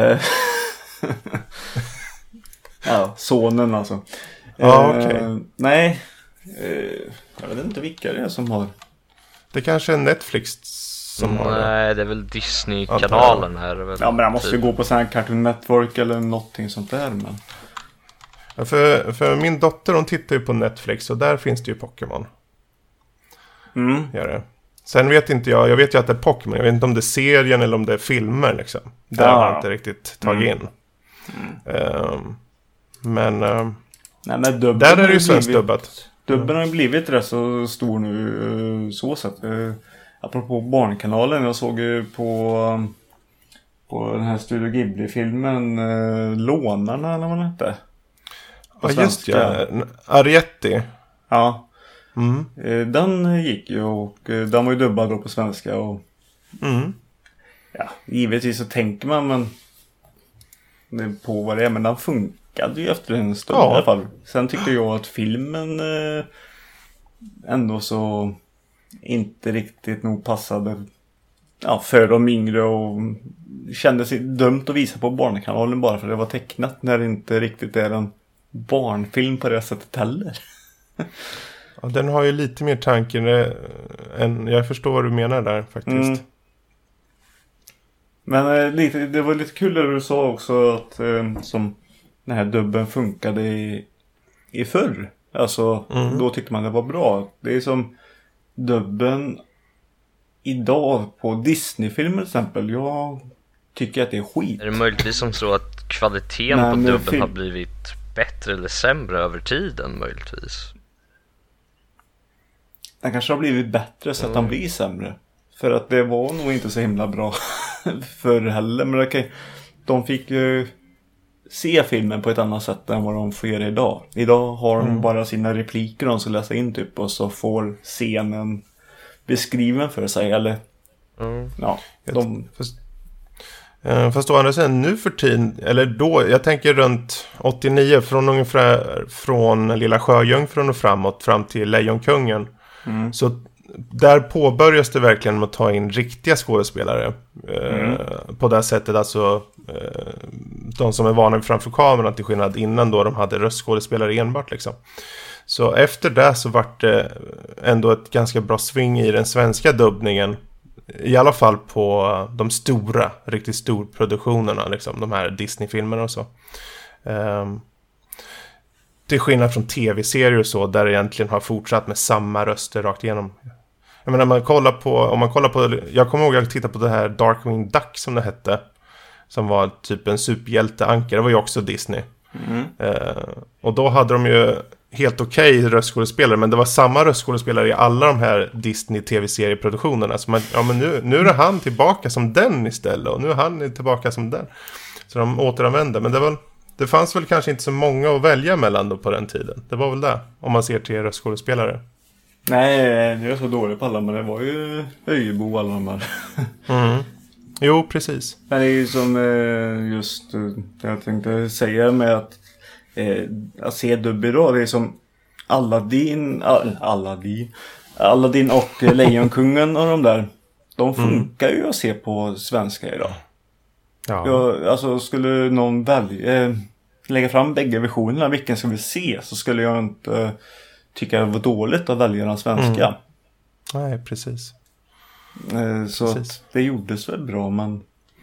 Ja, sonen alltså. Okay. Nej, jag vet inte vilka det är som har. Det kanske är Netflix som har det. Nej, det är väl Disney-kanalen här. Ja, men jag måste gå på sån här Cartoon Network eller någonting sånt där. Men... Ja, för min dotter, hon tittar ju på Netflix och där finns det ju Pokémon. Gör det. Sen vet inte jag vet ju att det är Pokémon. Jag vet inte om det är serien eller om det är filmer liksom. Det har jag inte riktigt tagit in. Men där är det ju svenskt dubbat. Dubben har ju blivit rätt så stor nu, så sätt. Apropå Barnkanalen, jag såg ju på den här Studio Ghibli-filmen Lånarna, när man hette. Ja, just ja. Arietti. Ja. Den gick ju och den var ju dubbad då på svenska och ja, givetvis så tänker man på vad det är, men den funkade ju efter en stund i alla fall. Sen tycker jag att filmen ändå så inte riktigt nog passade för de yngre och kände sig dumt att visa på Barnkanalen bara för det var tecknat när det inte riktigt är en barnfilm på det sättet heller. Ja, den har ju lite mer tanken än jag förstår vad du menar där faktiskt. Men det var lite kul när du sa också att som den här dubben funkade i förr. Alltså då tyckte man det var bra. Det är som dubben idag på Disney-filmer till exempel. Jag tycker att det är skit. Är det möjligtvis som så att kvaliteten på dubben har blivit bättre eller sämre över tiden möjligtvis? Den kanske har blivit bättre så att den blir sämre. För att det var nog inte så himla bra förr heller. Men de fick ju se filmen på ett annat sätt än vad de får göra idag. Idag har de bara sina repliker de ska läsa in typ. Och så får scenen beskriven för sig. Eller fast å andra sidan nu för tiden, eller då, jag tänker runt 89 från Lilla Sjöjungfrun och framåt fram till Lejonkungen. Så där påbörjas det verkligen med att ta in riktiga skådespelare på det sättet, alltså de som är vana framför kameran, till skillnad innan då de hade röstskådespelare enbart liksom. Så efter det så vart det ändå ett ganska bra sving i den svenska dubbningen, i alla fall på de stora, riktigt storproduktionerna liksom, de här Disney-filmerna och så. Till skillnad från tv-serier och så, där det egentligen har fortsatt med samma röster rakt igenom. Jag menar, om man kollar på, jag kommer ihåg att jag tittade på det här Darkwing Duck som det hette, som var typ en superhjälteankare, det var ju också Disney. Och då hade de ju helt okej röstskådespelare, men det var samma röstskådespelare i alla de här Disney tv-serieproduktionerna. Så men nu är han tillbaka som den istället, och nu är han tillbaka som den. Så de återanvände, men det fanns väl kanske inte så många att välja mellan då på den tiden. Det var väl det, om man ser till röstskådespelare. Nej, det är så dåligt på alla, men det var ju Öjebo alla de här. Jo, precis. Men det är ju som just det jag tänkte säga med att se dubb idag. Det är som Aladdin och Lejonkungen och de där. De funkar ju att se på svenska idag. Ja. Alltså skulle någon lägga fram bägge versionerna, vilken ska vi se, så skulle jag inte tycka det var dåligt att välja den svenska. Nej, precis. Så precis. Det gjordes väl bra, men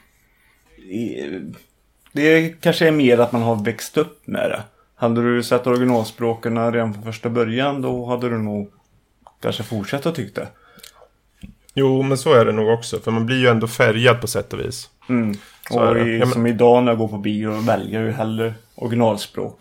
det kanske är mer att man har växt upp med det. Hade du sett originalspråken redan från första början, då hade du nog kanske fortsatt att tycka det. Jo, men så är det nog också, för man blir ju ändå färgad på sätt och vis. Och som idag när jag går på bio och väljer ju hellre originalspråk.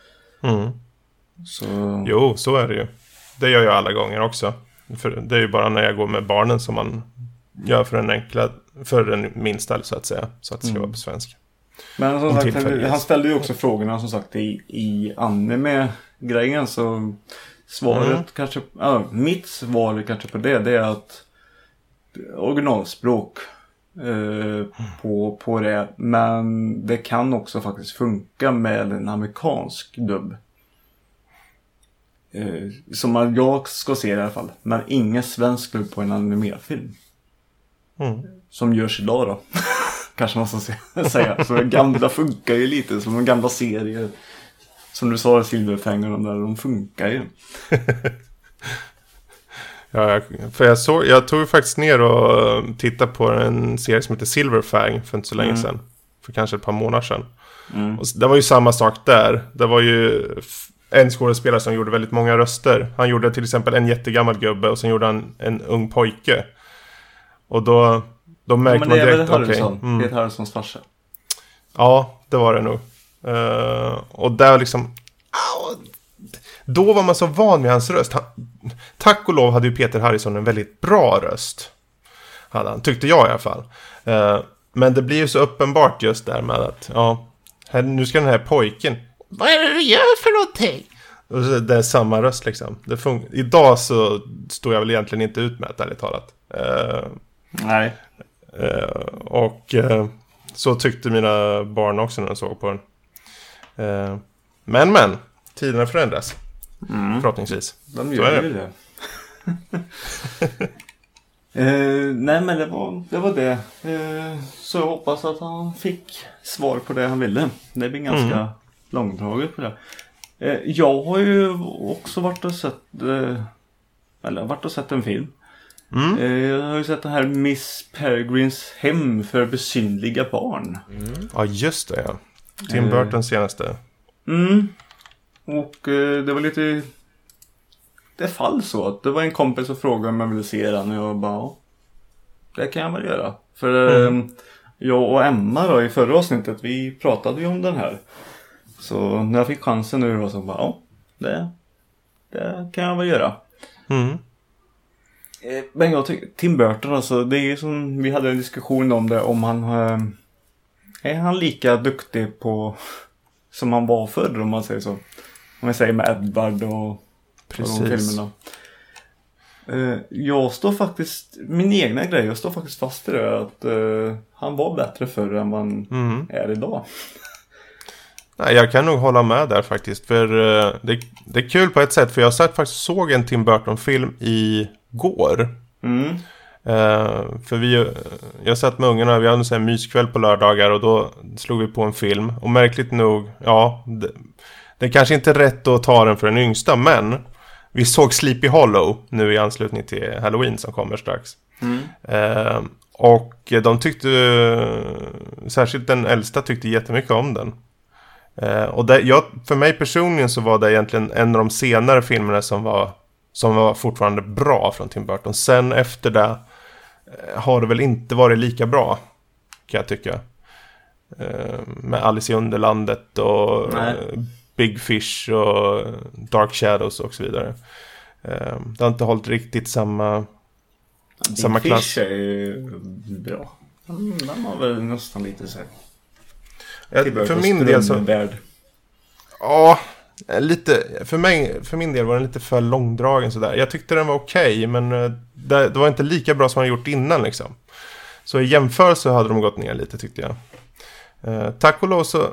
Så... Jo, så är det ju. Det gör jag alla gånger också. För det är ju bara när jag går med barnen som man gör för den minsta, så att säga. Så att det ska vara på svenska. Men som sagt, han ställde ju också frågorna som sagt i anime-grejen, så svaret kanske, mitt svar kanske på det är att originalspråk på det, men det kan också faktiskt funka med en amerikansk dubb. Som jag ska se i alla fall, men ingen svensk dubb på en animerfilm. Som görs idag då. Kanske man ska säga. Så gamla funkar ju lite som de gamla serier. Som du sa, Silverfang och de där, de funkar ju. Ja, för jag tog faktiskt ner och tittade på en serie som heter Silverfang för inte så länge sedan. För kanske ett par månader sedan. Och det var ju samma sak där. Det var ju en skådespelare som gjorde väldigt många röster. Han gjorde till exempel en jättegammal gubbe och sen gjorde han en ung pojke. Och då märkte man direkt... Men det är väl Peter Harrisons farsa. Ja, det var det nog. Och där liksom... Då var man så van med hans röst. Tack och lov hade ju Peter Harrison en väldigt bra röst. Tyckte jag i alla fall. Men det blir ju så uppenbart just där med att... nu ska den här pojken... Vad är det du gör för någonting? Och så, det är samma röst liksom. Idag så står jag väl egentligen inte ut med det, ärligt talat. Nej. Och så tyckte mina barn också när de såg på den. Men tiderna förändras. Förhoppningsvis. De gör ju det. Nej, men det var det. Så jag hoppas att han fick svar på det han ville. Det blir ganska långdraget på det. Jag har ju också varit och sett en film. Jag har ju sett den här Miss Peregrines hem för besynliga barn. Ja, just det, ja. Tim Burtons senaste. Och det var lite... Det fall så att det var en kompis som frågade om jag ville se den. Och jag bara, det kan jag väl göra. För jag och Emma då, i förra avsnittet, vi pratade ju om den här. Så när jag fick chansen nu då, så bara, det kan jag väl göra. Men jag tycker, Tim Burton alltså, det är ju som, vi hade en diskussion om det, om han är han lika duktig på som han var förr, om man säger så. Om man säger med Edward och de filmerna. Jag står faktiskt, min egna grej, jag står faktiskt fast i det, att han var bättre förr än man är idag. Nej, jag kan nog hålla med där faktiskt. För det är kul på ett sätt. För jag såg en Tim Burton-film igår. För jag satt med ungarna. Vi hade en myskväll på lördagar. Och då slog vi på en film. Och märkligt nog, det är kanske inte rätt att ta den för den yngsta. Men vi såg Sleepy Hollow nu i anslutning till Halloween som kommer strax. Och de tyckte, särskilt den äldsta tyckte jättemycket om den. Och för mig personligen så var det egentligen en av de senare filmerna som var fortfarande bra från Tim Burton. Sen efter det har det väl inte varit lika bra, kan jag tycka. Med Alice i Underlandet och Big Fish och Dark Shadows och så vidare. Det har inte hållit riktigt samma Big klass. Fish är ju bra. Den har väl nästan lite så här. För min del så... Ja, lite... För min del var den lite för långdragen sådär. Jag tyckte den var okej, men det var inte lika bra som man gjort innan liksom. Så i jämförelse hade de gått ner lite, tyckte jag. Tack och lov så...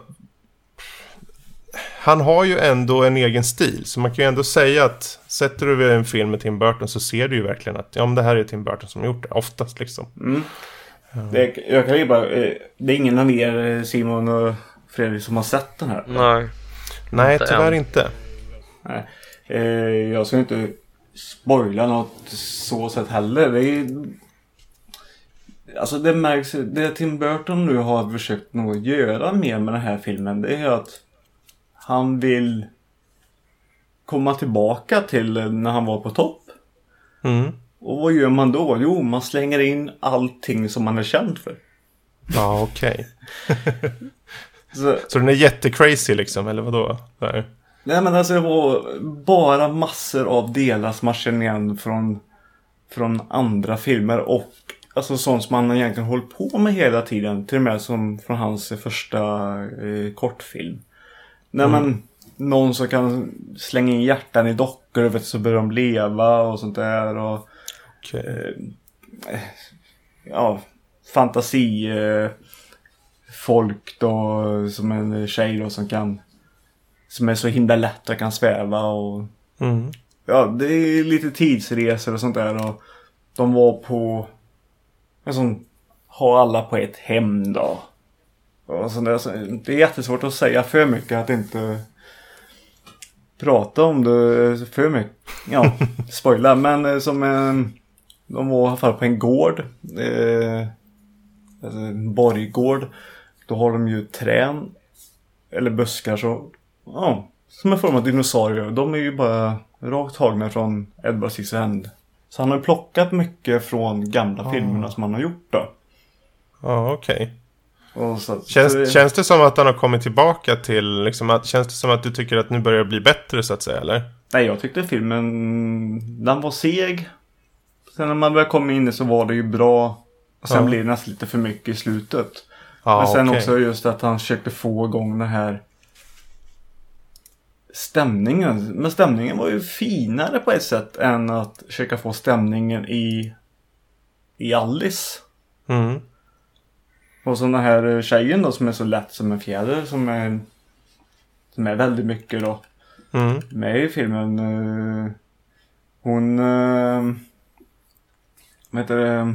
Han har ju ändå en egen stil. Så man kan ju ändå säga att sätter du en film med Tim Burton så ser du ju verkligen att men det här är Tim Burton som har gjort det. Oftast liksom. Jag kan ju bara... det är ingen av er, Simon och Fredrik, som har sett den här. Nej, tyvärr inte. Nej. Jag ska inte spoila något så sätt heller. Det är... Alltså det märks... Det Tim Burton nu har försökt nog göra mer med den här filmen, det är att han vill komma tillbaka till när han var på topp. Och vad gör man då? Jo, man slänger in allting som man är känd för. Ja, okej. Så den är jättecrazy liksom, eller vadå? Där. Nej, men alltså det var bara massor av delar som man känner igen från andra filmer. Och alltså sånt som man egentligen hållit på med hela tiden. Till och med som från hans första kortfilm. Nej, men någon som kan slänga in hjärtan i dockor och vet, så börjar de leva och sånt där. Och, ja, fantasi folk då, som en tjej då som är så himla lätt och kan sväva och ja, det är lite tidsresor och sånt där, och de var på en sån, har alla på ett hem då och sånt där, så det är jättesvårt att säga för mycket, att inte prata om det för mycket, ja, spoila, men som de var i alla fall på en gård, alltså en borggård. Då har de ju trän eller buskar så, ja, som är format dinosaurier. De är ju bara rakt tagna från Edward Scissorhands. Så han har plockat mycket från gamla filmerna som han har gjort då. Ja, okej. Okay. Känns det som att han har kommit tillbaka till liksom, känns det som att du tycker att nu börjar bli bättre så att säga, eller? Nej, jag tyckte filmen, den var seg. Sen när man började komma in så var det ju bra. Och sen blev det nästan lite för mycket i slutet. Men sen också just att han försökte få igång den här stämningen. Men stämningen var ju finare på ett sätt än att försöka få stämningen i Alice. Och så den här tjejen då som är så lätt som en fjäder, som är väldigt mycket då med i filmen. Hon vad heter det?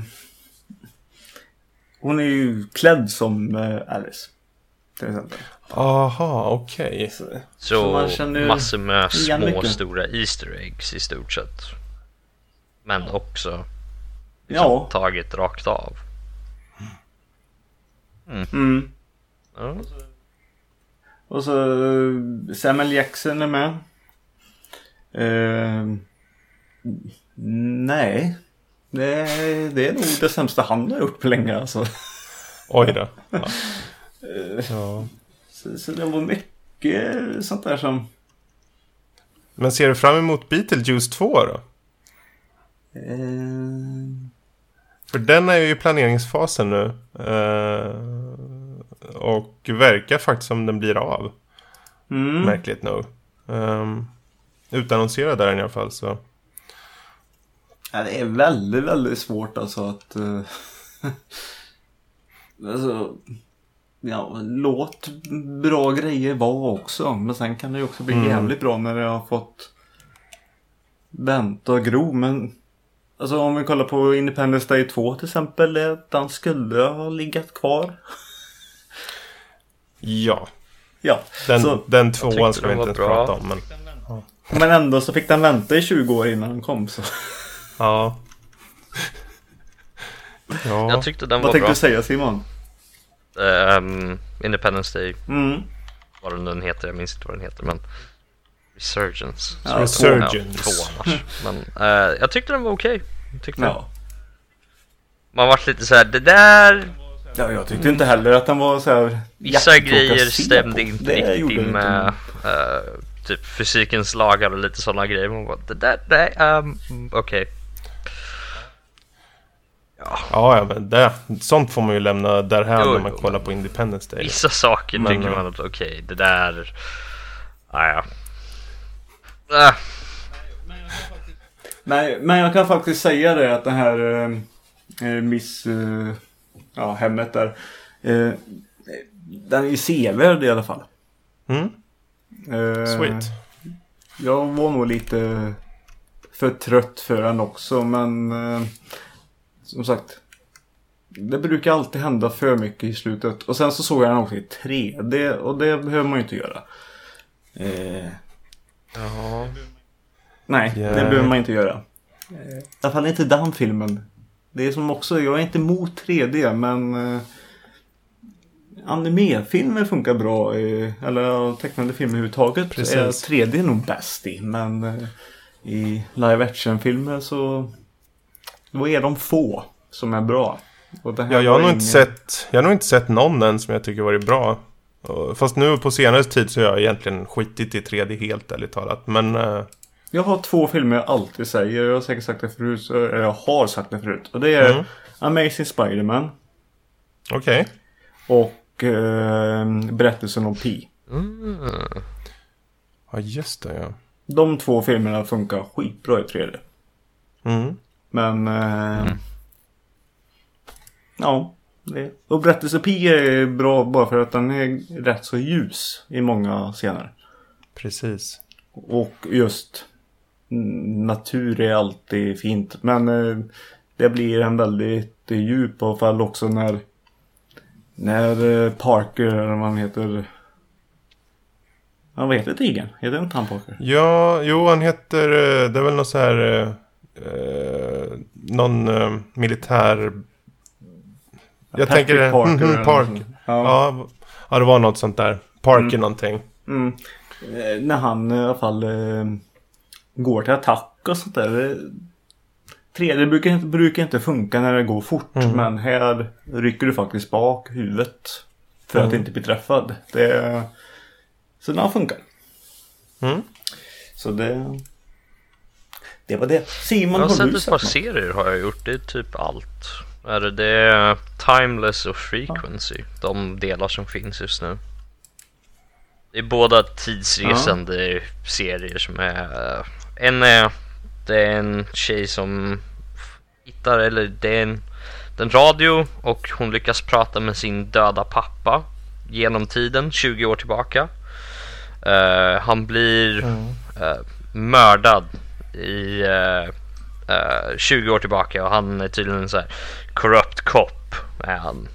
Hon är ju klädd som Alice, till exempel. Aha, okej. Så massor med små, stora Easter eggs i stort sett. Men också liksom taget rakt av. Ja. Och så Samuel Jackson är med. Nej. Det är nog det sämsta han har gjort på länge, alltså. Oj då. Ja. Så det var mycket sånt där som... Men ser du fram emot Beetlejuice 2 då? För den är ju i planeringsfasen nu. Och verkar faktiskt som den blir av. Märkligt nog. Utannonserad där i alla fall, så... Ja, det är väldigt, väldigt svårt alltså att... alltså... Ja, låt bra grejer vara också. Men sen kan det ju också bli jävligt bra när det har fått vänta och gro. Men alltså om vi kollar på Independence Day 2 till exempel, den skulle ha liggat kvar. Ja. Ja. Den tvåan ska vi inte ens prata om. Men ändå så fick den vänta i 20 år innan den kom. Så. Ja. Jag tyckte den var bra. Vad tänkte du säga, Simon? Independence Day. Vad den heter, jag minns inte vad den heter, men Resurgence. Ja, Resurgence. Men jag tyckte den var okej. Man var lite så här, det där... Ja, jag tyckte inte heller att den var så här... Vissa grejer stämde inte riktigt med typ fysikens lagar och lite sådana grejer. Man bara, det där, okej. Ja, men sånt får man ju lämna därhän när man kollar på Independence Day. Vissa saker tycker man att okej, det där... Men jag kan faktiskt säga det att det här Miss... hemmet där. Den är ju sevärd i alla fall. Sweet. Jag var nog lite för trött för den också, men som sagt, det brukar alltid hända för mycket i slutet. Och sen så såg jag den också i 3D, och det behöver man ju inte göra. Nej, det behöver man inte göra. I alla fall inte den filmen. Det är som också, jag är inte emot 3D, men animefilmer funkar bra, eller tecknade filmer överhuvudtaget. Precis. Är 3D nog bäst i, men i live action filmer så då är de få som är bra. Och det här jag har nog inte sett någon än som jag tycker varit bra. Fast nu på senare tid så har jag egentligen skitit i 3D helt ärligt talat. Men... Jag har 2 filmer jag alltid säger. Jag har säkert sagt det förut. Jag har sagt det förut. Och det är Amazing Spider-Man. Okej. Och Berättelsen om Pi. Ja, just det, ja. De 2 filmerna funkar skitbra i 3D. Men... Ja. Och Berättelse Pi är bra bara för att den är rätt så ljus i många scener. Precis. Och just natur är alltid fint. Men det blir en väldigt djup av fall också när Parker, eller vad han heter... Ja, vad heter tigern? Heter inte han Parker? Ja, jo, han heter... Det är väl någon så här... någon militär... Jag tänker... Parker. Park. Ja, det var något sånt där. Parker någonting. När han i alla fall går till attack och sånt där. 3D brukar inte funka när det går fort. Men här rycker du faktiskt bak huvudet för att inte bli träffad. Så den funkar. Så det var det. Simon, jag har har du sett ett par serier har jag gjort. Det är typ allt. Det är Timeless och Frequency. De delar som finns just nu. Det är båda tidsresande serier som är... Det är en tjej som hittar... Eller det är en radio och hon lyckas prata med sin döda pappa genom tiden, 20 år tillbaka. Han blir mördad i 20 år tillbaka och han är tydligen en så här corrupt cop är han.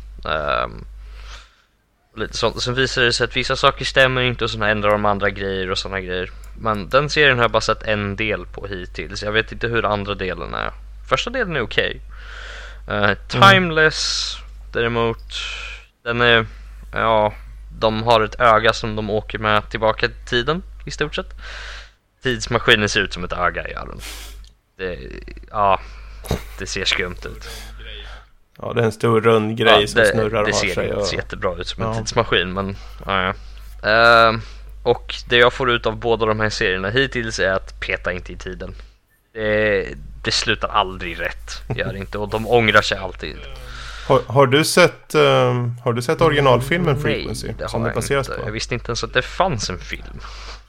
Lite sånt. Sen visar det sig att vissa saker stämmer inte och så ändrar de andra grejer och såna grejer. Men den serien har jag bara sett en del på hittills. Jag vet inte hur andra delen är. Första delen är okej. Timeless däremot, den är... Ja, de har ett öga som de åker med tillbaka till tiden i stort sett. Tidsmaskinen ser ut som ett öga i den. Det ser skumt ut. Ja, det är en stor rund grej som snurrar och det har ser sig. inte så jättebra ut som en tidsmaskin, men och det jag får ut av båda de här serierna hittills är att peta inte i tiden. Det slutar aldrig rätt, gör inte, och de ångrar sig alltid. Har du sett originalfilmen Frequency? Nej, det som har det jag baseras inte. på? Jag visste inte ens att det fanns en film.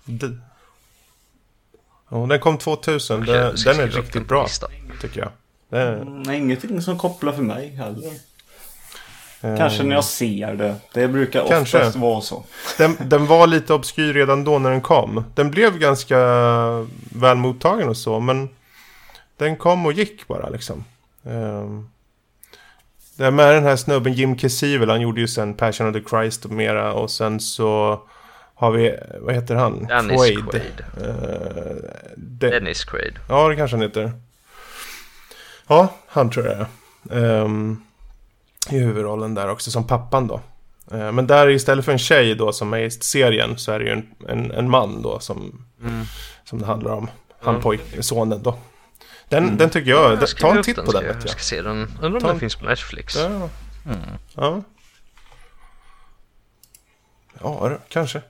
Den kom 2000. Den är riktigt bra, tycker jag. Nej, ingenting som kopplar för mig heller. Kanske när jag ser det. Det brukar oftast vara så. Den var lite obskyr redan då när den kom. Den blev ganska väl mottagen och så, men den kom och gick bara liksom. Det är med den här snubben Jim Caviezel, han gjorde ju sen Passion of the Christ och mera, och sen så har vi, vad heter han? Dennis Quaid. Ja, det kanske han heter. Ja, han tror jag i huvudrollen där också, som pappan då. Men där istället för en tjej då som är i serien, så är det ju en man då som det handlar om. Han sonen då. Den tycker jag, ta en titt på den. Jag ska se den, undrar om den finns på Netflix. Ja, kanske.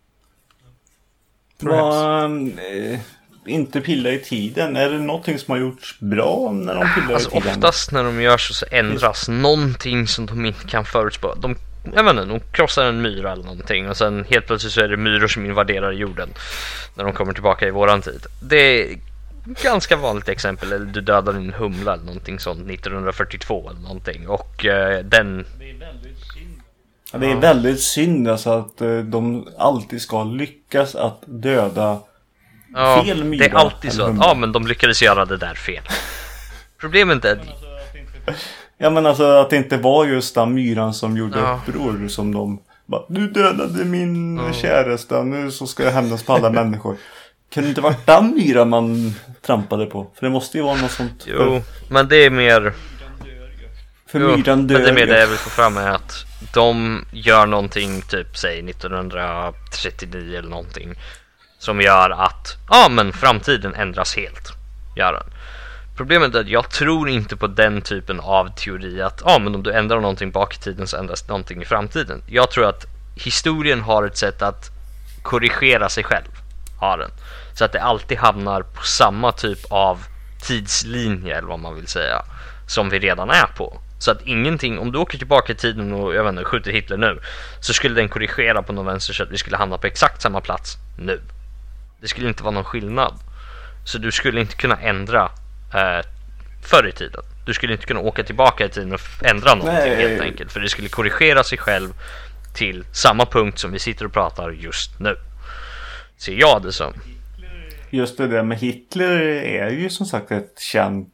Inte pilla i tiden. Är det någonting som har gjorts bra när de pillar i tiden? Oftast när de gör så ändras någonting som de inte kan förutspå. De krossar en myra eller någonting, och sen helt plötsligt så är det myror som invaderar jorden när de kommer tillbaka i våran tid. Det är ganska vanligt exempel. Eller du dödar en humla eller någonting sånt 1942 eller någonting, och den... Det är väldigt synd alltså att de alltid ska lyckas att döda fel myra. Det är alltid så att, men de lyckades göra det där fel. Problemet är... Ja, men alltså att det inte var just den myran som gjorde uppror, som de bara, du dödade min käresta, nu så ska jag hämnas på alla människor. Kan det inte vara den myra man trampade på? För det måste ju vara något sånt. Jo, men det är mer... För myran dör. Men det är mer det jag vill få fram är att de gör någonting, typ säg 1939 eller någonting, som gör att men framtiden ändras helt. Gör den. Problemet är att jag tror inte på den typen av teori att men om du ändrar någonting bak i tiden så ändras någonting i framtiden. Jag tror att historien har ett sätt att korrigera sig själv, har den. Så att det alltid hamnar på samma typ av tidslinje, eller vad man vill säga, som vi redan är på. Så att ingenting, om du åker tillbaka i tiden och jag vet inte, skjuter Hitler nu, så skulle den korrigera på någon vänster så att vi skulle hamna på exakt samma plats nu. Det skulle inte vara någon skillnad. Så du skulle inte kunna ändra förr i tiden. Du skulle inte kunna åka tillbaka i tiden och ändra någonting helt enkelt. För det skulle korrigera sig själv till samma punkt som vi sitter och pratar just nu. Ser jag det som. Just det där med Hitler är ju som sagt ett känt...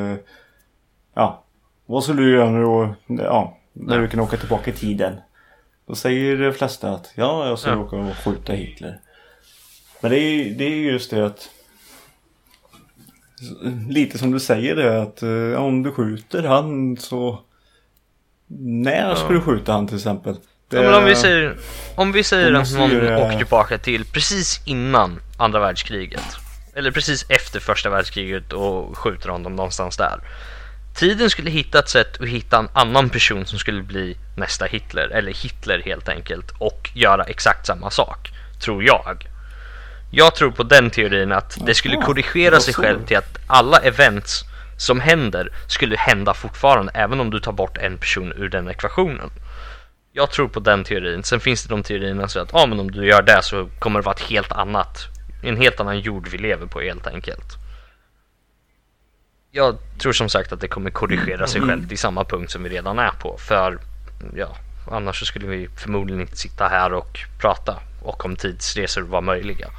vad skulle du göra nu då? När du kan åka tillbaka i tiden. Då säger de flesta att jag ska åka och skjuta Hitler. Men det är just det att... Lite som du säger det att om du skjuter han så... När ska du skjuta han till exempel? Men om vi säger att någon åker tillbaka till precis innan andra världskriget. Eller precis efter första världskriget och skjuter honom någonstans där. Tiden skulle hitta ett sätt att hitta en annan person som skulle bli nästa Hitler. Eller Hitler helt enkelt. Och göra exakt samma sak. Tror jag. Jag tror på den teorin att det skulle korrigera sig själv till att alla events som händer skulle hända fortfarande. Även om du tar bort en person ur den ekvationen. Jag tror på den teorin. Sen finns det de teorierna så att men om du gör det så kommer det vara en helt annan jord vi lever på helt enkelt. Jag tror som sagt att det kommer korrigera sig själv till samma punkt som vi redan är på. För annars så skulle vi förmodligen inte sitta här och prata och om tidsresor var möjliga.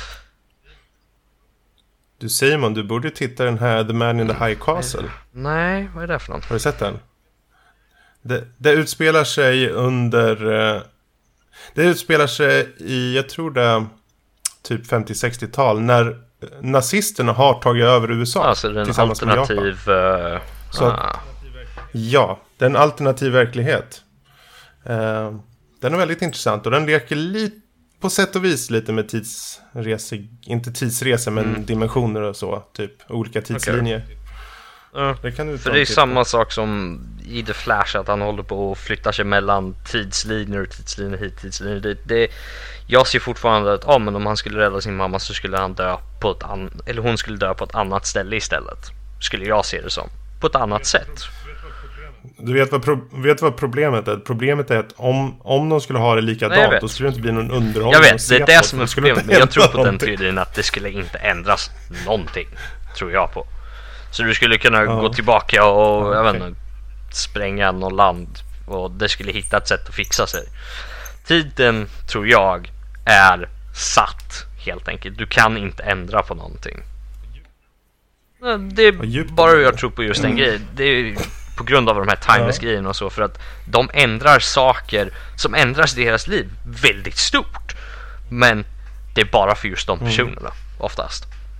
Du Simon, du borde titta den här The Man in the High Castle. Nej, vad är det för något? Har du sett den? Det utspelar sig under... Det utspelar sig i, jag tror det typ 50-60-tal när nazisterna har tagit över USA. Alltså den tillsammans alternativ... med Japan. Ja, det är en alternativ verklighet. Den är väldigt intressant och den leker lite på sätt och vis lite med tidsresor. Inte tidsresor men dimensioner och så. Typ olika tidslinjer. Okay. Det kan du för det är samma sak som i The Flash, att han håller på och flyttar sig mellan tidslinjer hit, tidslinjer dit. Jag ser fortfarande att men om han skulle rädda sin mamma så skulle han dö på eller hon skulle dö på ett annat ställe istället. Skulle jag se det som. På ett annat sätt. Du vet vad problemet är? Problemet är att om de skulle ha det likadant, då skulle det inte bli någon underhållning. Jag vet, det är det som är problemet. Men jag tror på den teorin att det skulle inte ändras någonting. Tror jag på. Så du skulle kunna gå tillbaka och jag vet inte, spränga någon land och det skulle hitta ett sätt att fixa sig. Tiden tror jag är satt helt enkelt. Du kan inte ändra på någonting. Det är bara jag tror på just den grejen. Det är på grund av de här timeless-grejerna och så, för att de ändrar saker som ändras i deras liv väldigt stort. Men det är bara för just de personerna oftast.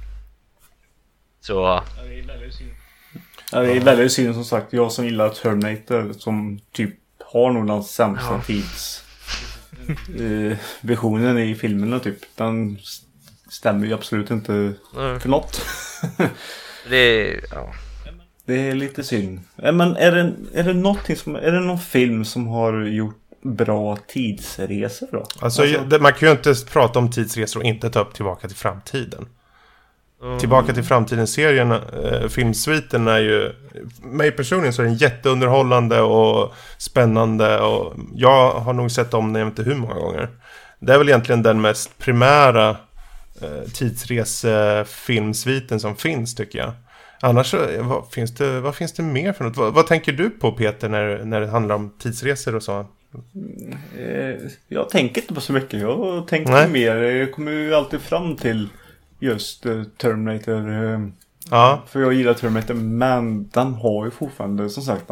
Så det är väldigt synd som sagt. Jag som gillar Terminator som typ har nog den sämsta visionen i filmerna typ. Den stämmer ju absolut inte för något. Det är lite synd. Men är det någon film som har gjort bra tidsresor då? Alltså man kan ju inte prata om tidsresor och inte ta upp Tillbaka till framtiden. Tillbaka till framtiden-serien, filmsviten är ju, mig personligen så är den jätteunderhållande och spännande och jag har nog sett om den inte hur många gånger. Det är väl egentligen den mest primära tidsresefilmsviten som finns tycker jag. Annars vad finns det mer för något? Vad tänker du på Peter när det handlar om tidsresor och så? Jag tänker inte på så mycket. Jag tänker mer. Jag kommer ju alltid fram till just Terminator. För jag gillar Terminator, men den har ju fortfarande som sagt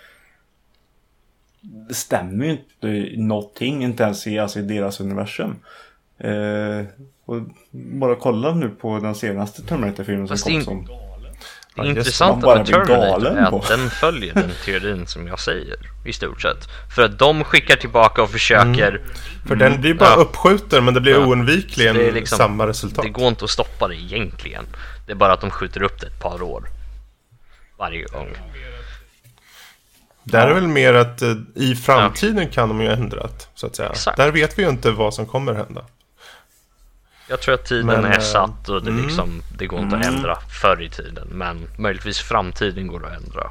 det stämmer ju inte någonting, inte ens i deras universum. Och bara kolla nu på den senaste Terminator-filmen som kom som... Det intressanta med Terminator är att den följer den teorin som jag säger i stort sett. För att de skickar tillbaka och försöker... För den blir bara uppskjuten, men det blir oundvikligen det liksom, samma resultat. Det går inte att stoppa det egentligen. Det är bara att de skjuter upp det ett par år varje gång. Där är väl mer att i framtiden kan de ju ändrat, så att säga. Exakt. Där vet vi ju inte vad som kommer hända. Jag tror att tiden är satt och det, liksom, det går inte att ändra förr i tiden. Men möjligtvis framtiden går att ändra.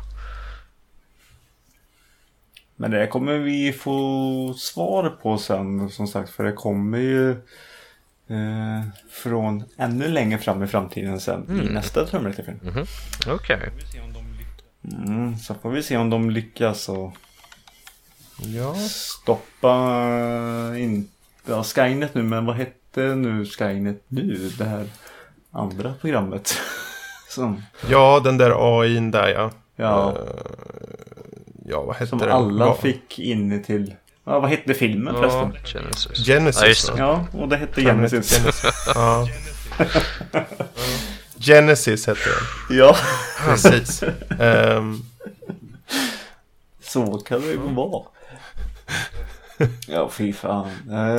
Men det kommer vi få svar på sen, som sagt. För det kommer ju från ännu längre fram i framtiden sen. I nästa Terminator-film. Okej. Så får vi se om de lyckas och Ja. stoppa inte Skynet nu. Men vad hette nu Skynet nu? Det här andra programmet. Som, Ja, den där AI:n där, ja. ja, Ja, vad hette som den? alla fick in till... Ja, vad hette filmen förresten? Genesis. Genesis. Ja, just det. Ja, och det hette Genesis. Ja. Genesis hette den. Ja, Precis. så kan det ju vara. Ja, fy fan.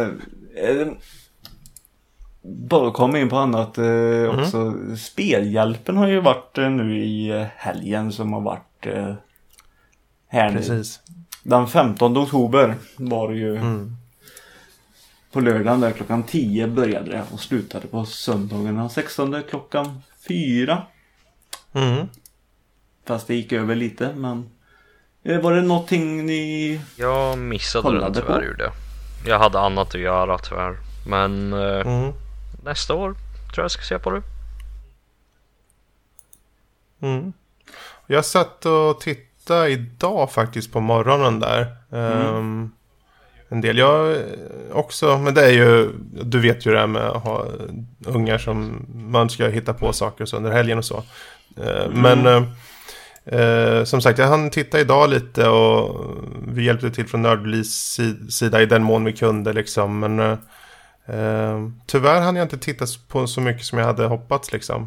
Bara komma in på annat också. Spelhjälpen har ju varit nu i helgen som har varit här nu. Precis. Den 15 oktober var det ju på lördagen där klockan 10 började det och slutade på söndagen den 16 klockan 4. Fast det gick över lite, men var det någonting ni... Jag missade kollade den tyvärr, på? gjorde jag. Jag hade annat att göra tyvärr. Men nästa år tror jag ska se på det. Jag satt och tittade idag faktiskt på morgonen där. En del. Jag också, men det är ju, du vet ju det här med att ha ungar som man ska hitta på saker så under helgen och så. Men som sagt, jag hann titta idag lite och vi hjälpte till från Nördblis sida i den mån vi kunde liksom. Men tyvärr hann jag inte titta på så mycket som jag hade hoppats liksom.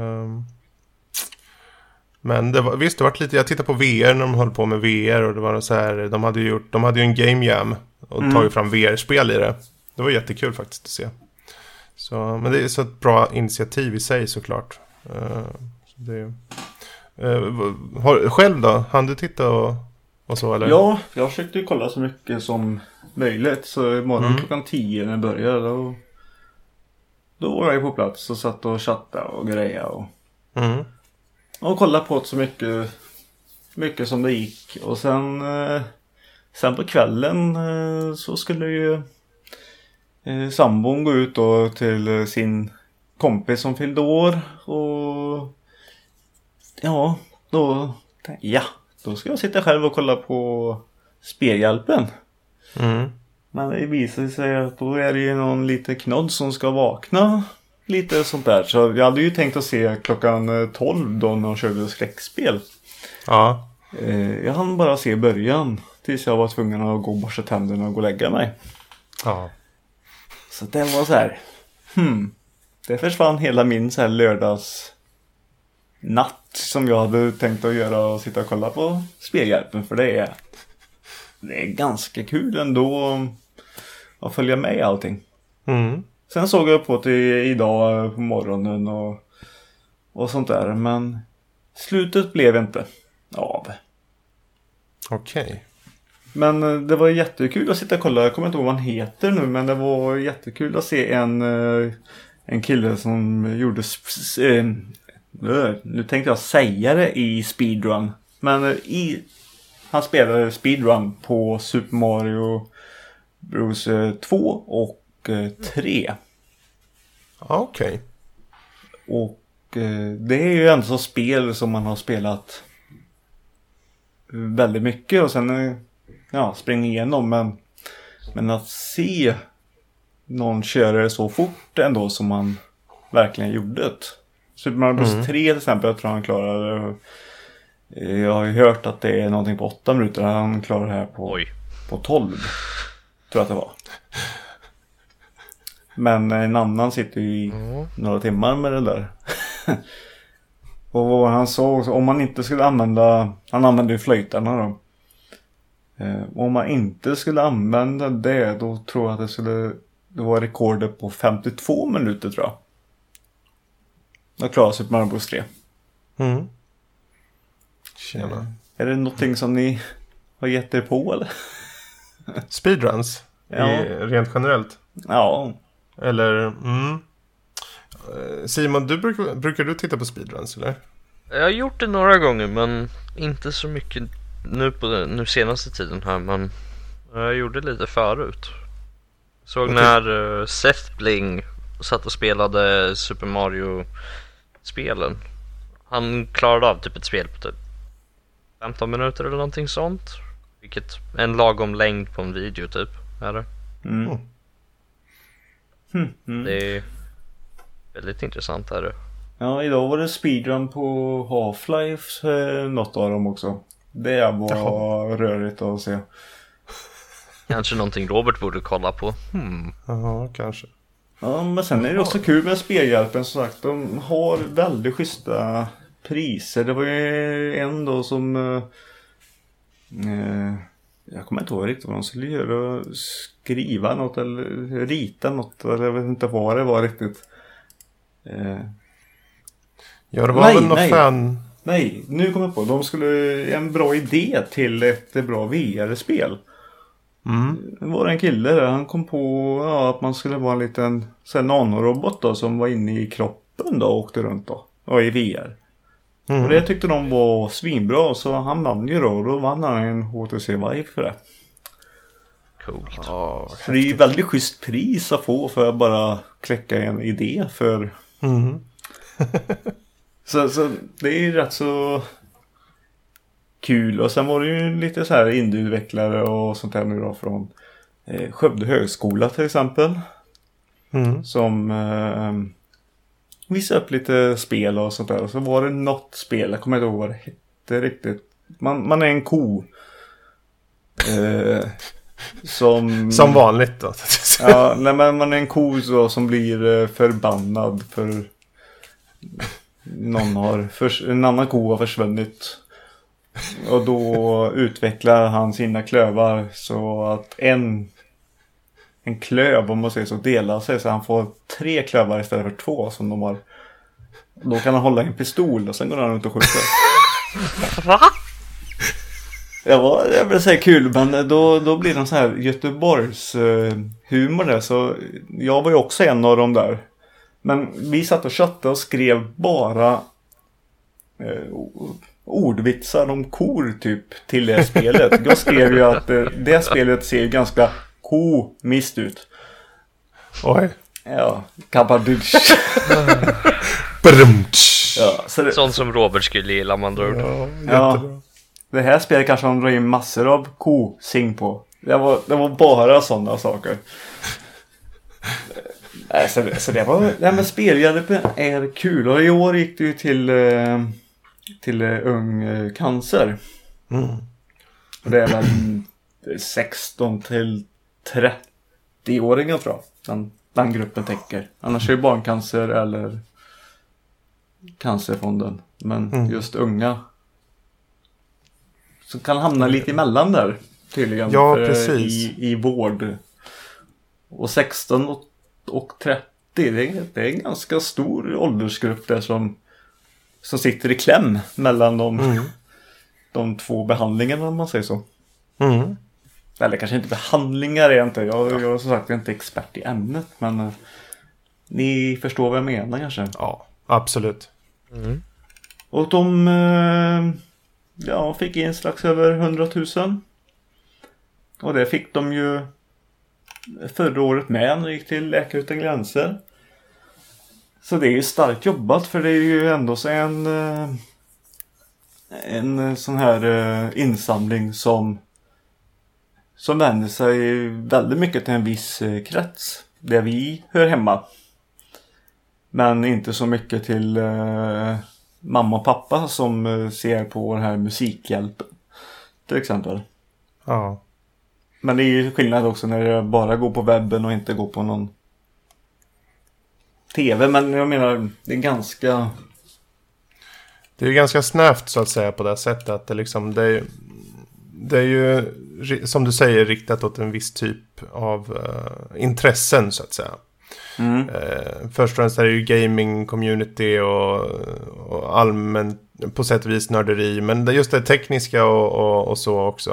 Men det var, visst, det var lite, jag tittade på VR när de höll på med VR och det var så här, de hade ju en game jam och tagit fram VR-spel i det. Det var jättekul faktiskt att se. Så, men det är så ett bra initiativ i sig såklart. Så det, själv då? Hann du titta och så eller? Ja, jag försökte ju kolla så mycket som möjligt. Så imorgon klockan 10 när det började då var jag på plats och satt och chattade och grejade och kollade på det så mycket som det gick. Och sen på kvällen så skulle ju sambon gå ut då till sin kompis som fyllde år. Och ja, då ska jag sitta själv och kolla på Spelhjälpen. Men det visar sig att då är det ju någon lite knodd som ska vakna. Lite sånt där. Så jag hade ju tänkt att se klockan 12 då när de körde skräckspel. Ja. Jag hann bara se början. Tills jag var tvungen att gå och borsta tänderna och gå och lägga mig. Ja. Så det var så här. Det försvann hela min så här lördags natt som jag hade tänkt att göra och sitta och kolla på Spelhjälpen. För det är ganska kul ändå att följa med i allting. Sen såg jag på det idag på morgonen och sånt där. Men slutet blev inte av. Okej. Men det var jättekul att sitta och kolla. Jag kommer inte ihåg vad han heter nu. Men det var jättekul att se en kille som gjorde... nu tänkte jag säga det i speedrun. Men han spelade speedrun på Super Mario Bros 2 och 3. Okej. Och det är ju ändå så spel som man har spelat väldigt mycket. Och sen springa igenom. Men att se någon köra det så fort ändå som man verkligen gjorde det. Super Mario Bros 3 till exempel, jag tror han klarade. Jag har ju hört att det är någonting på 8 minuter. Han klarar det här på 12. Tror jag att det var. Men en annan sitter ju i några timmar med det där. Och vad han sa, om man inte skulle använda... Han använde ju flöjtarna då. Om man inte skulle använda det, då tror jag att det var rekordet på 52 minuter tror jag. Jag klarar Super Mario Bros 3. Tjena. Är det någonting som ni har gett dig på eller? Speedruns? Ja. Rent generellt? Ja. Eller... Simon, brukar du titta på speedruns eller? Jag har gjort det några gånger men inte så mycket nu senaste tiden här, men jag gjorde lite förut. Såg när Seth Bling satt och spelade Super Mario-spelen. Han klarade av typ ett spel på typ 15 minuter eller någonting sånt. Vilket en lagom längd på en video typ är det. Det är väldigt intressant är det. Ja, idag var det speedrun på Half-Life, något av dem också. Det var rörigt att se. Kanske någonting Robert borde kolla på. Ja, kanske. Ja, men sen är det också kul med Spelhjälpen, som sagt. De har väldigt schyssta priser. Det var ju en då som... jag kommer inte ihåg riktigt vad de skulle göra. Skriva något eller rita något. Eller jag vet inte vad det var riktigt. Ja, det var väl något fan... Nej, nu kommer jag på. De skulle en bra idé till ett bra VR-spel. Det var en kille där. Han kom på att man skulle vara en liten nanorobot då, som var inne i kroppen då, och åkte runt då. Och i VR. Och det tyckte de var svinbra. Så han vann ju då. Då vann han en HTC Vive för det. Coolt. Så det är ju väldigt schysst pris att få för att bara kläcka en idé för... så det är ju rätt så kul. Och sen var det ju lite så här indieutvecklare och sånt här nu då från Skövde högskola till exempel. Som visade upp lite spel och sånt där. Och så var det något spel, jag kommer inte ihåg vad det hette riktigt. Man är en ko. Som vanligt då. Ja, nej, men man är en ko så, som blir förbannad för en annan ko har försvunnit. Och då utvecklar han sina klövar så att en klöv, om man säger så, delar sig så han får 3 klövar istället för 2 som de har. Då kan han hålla en pistol och sen går han runt och skjuter. Va? Jag vill säga kul, men då blir det så här Göteborgs humor där. Så jag var ju också en av dem där. Men vi satt och chattade och skrev bara ordvitsar om kor typ till det spelet. Jag skrev ju att det spelet ser ganska komiskt ut. Oj. Ja, kabadutsch. Ja, sånt som Robert skulle gilla, man drar ut. Ja, det här spelet kanske de drar in massor av ko-sing på. Det var bara sådana saker. Så det var... Nej, men Spelhjälpen är kul. Och i år gick det ju till Ung Cancer. Och det är väl 16 till 30-åringar tror jag. Den gruppen täcker. Annars är det barncancer eller Cancerfonden. Men just unga så kan hamna lite emellan där tydligen. Ja, precis. I vård. Och 16 och 30, det är en ganska stor åldersgrupp där som sitter i kläm mellan de två behandlingarna, om man säger så. Eller kanske inte behandlingar är inte. Jag är som sagt inte expert i ämnet, men ni förstår vad jag menar kanske. Ja, absolut. Och de fick in strax över 100 000. Och det fick de ju förra året med när det gick till Läkare Utan Gränser. Så det är ju starkt jobbat, för det är ju ändå så en sån här insamling som vänder sig väldigt mycket till en viss krets där vi hör hemma. Men inte så mycket till mamma och pappa som ser på den här Musikhjälpen till exempel. Ja. Men det är ju skillnad också när det bara går på webben och inte går på någon tv. Men jag menar, det är ganska... Det är ju ganska snävt så att säga på det sättet att det liksom... Det är ju, som du säger, riktat åt en viss typ av intressen så att säga. Först och främst är det ju gaming-community och allmänt på sätt och vis nörderi. Men det är just det tekniska och så också.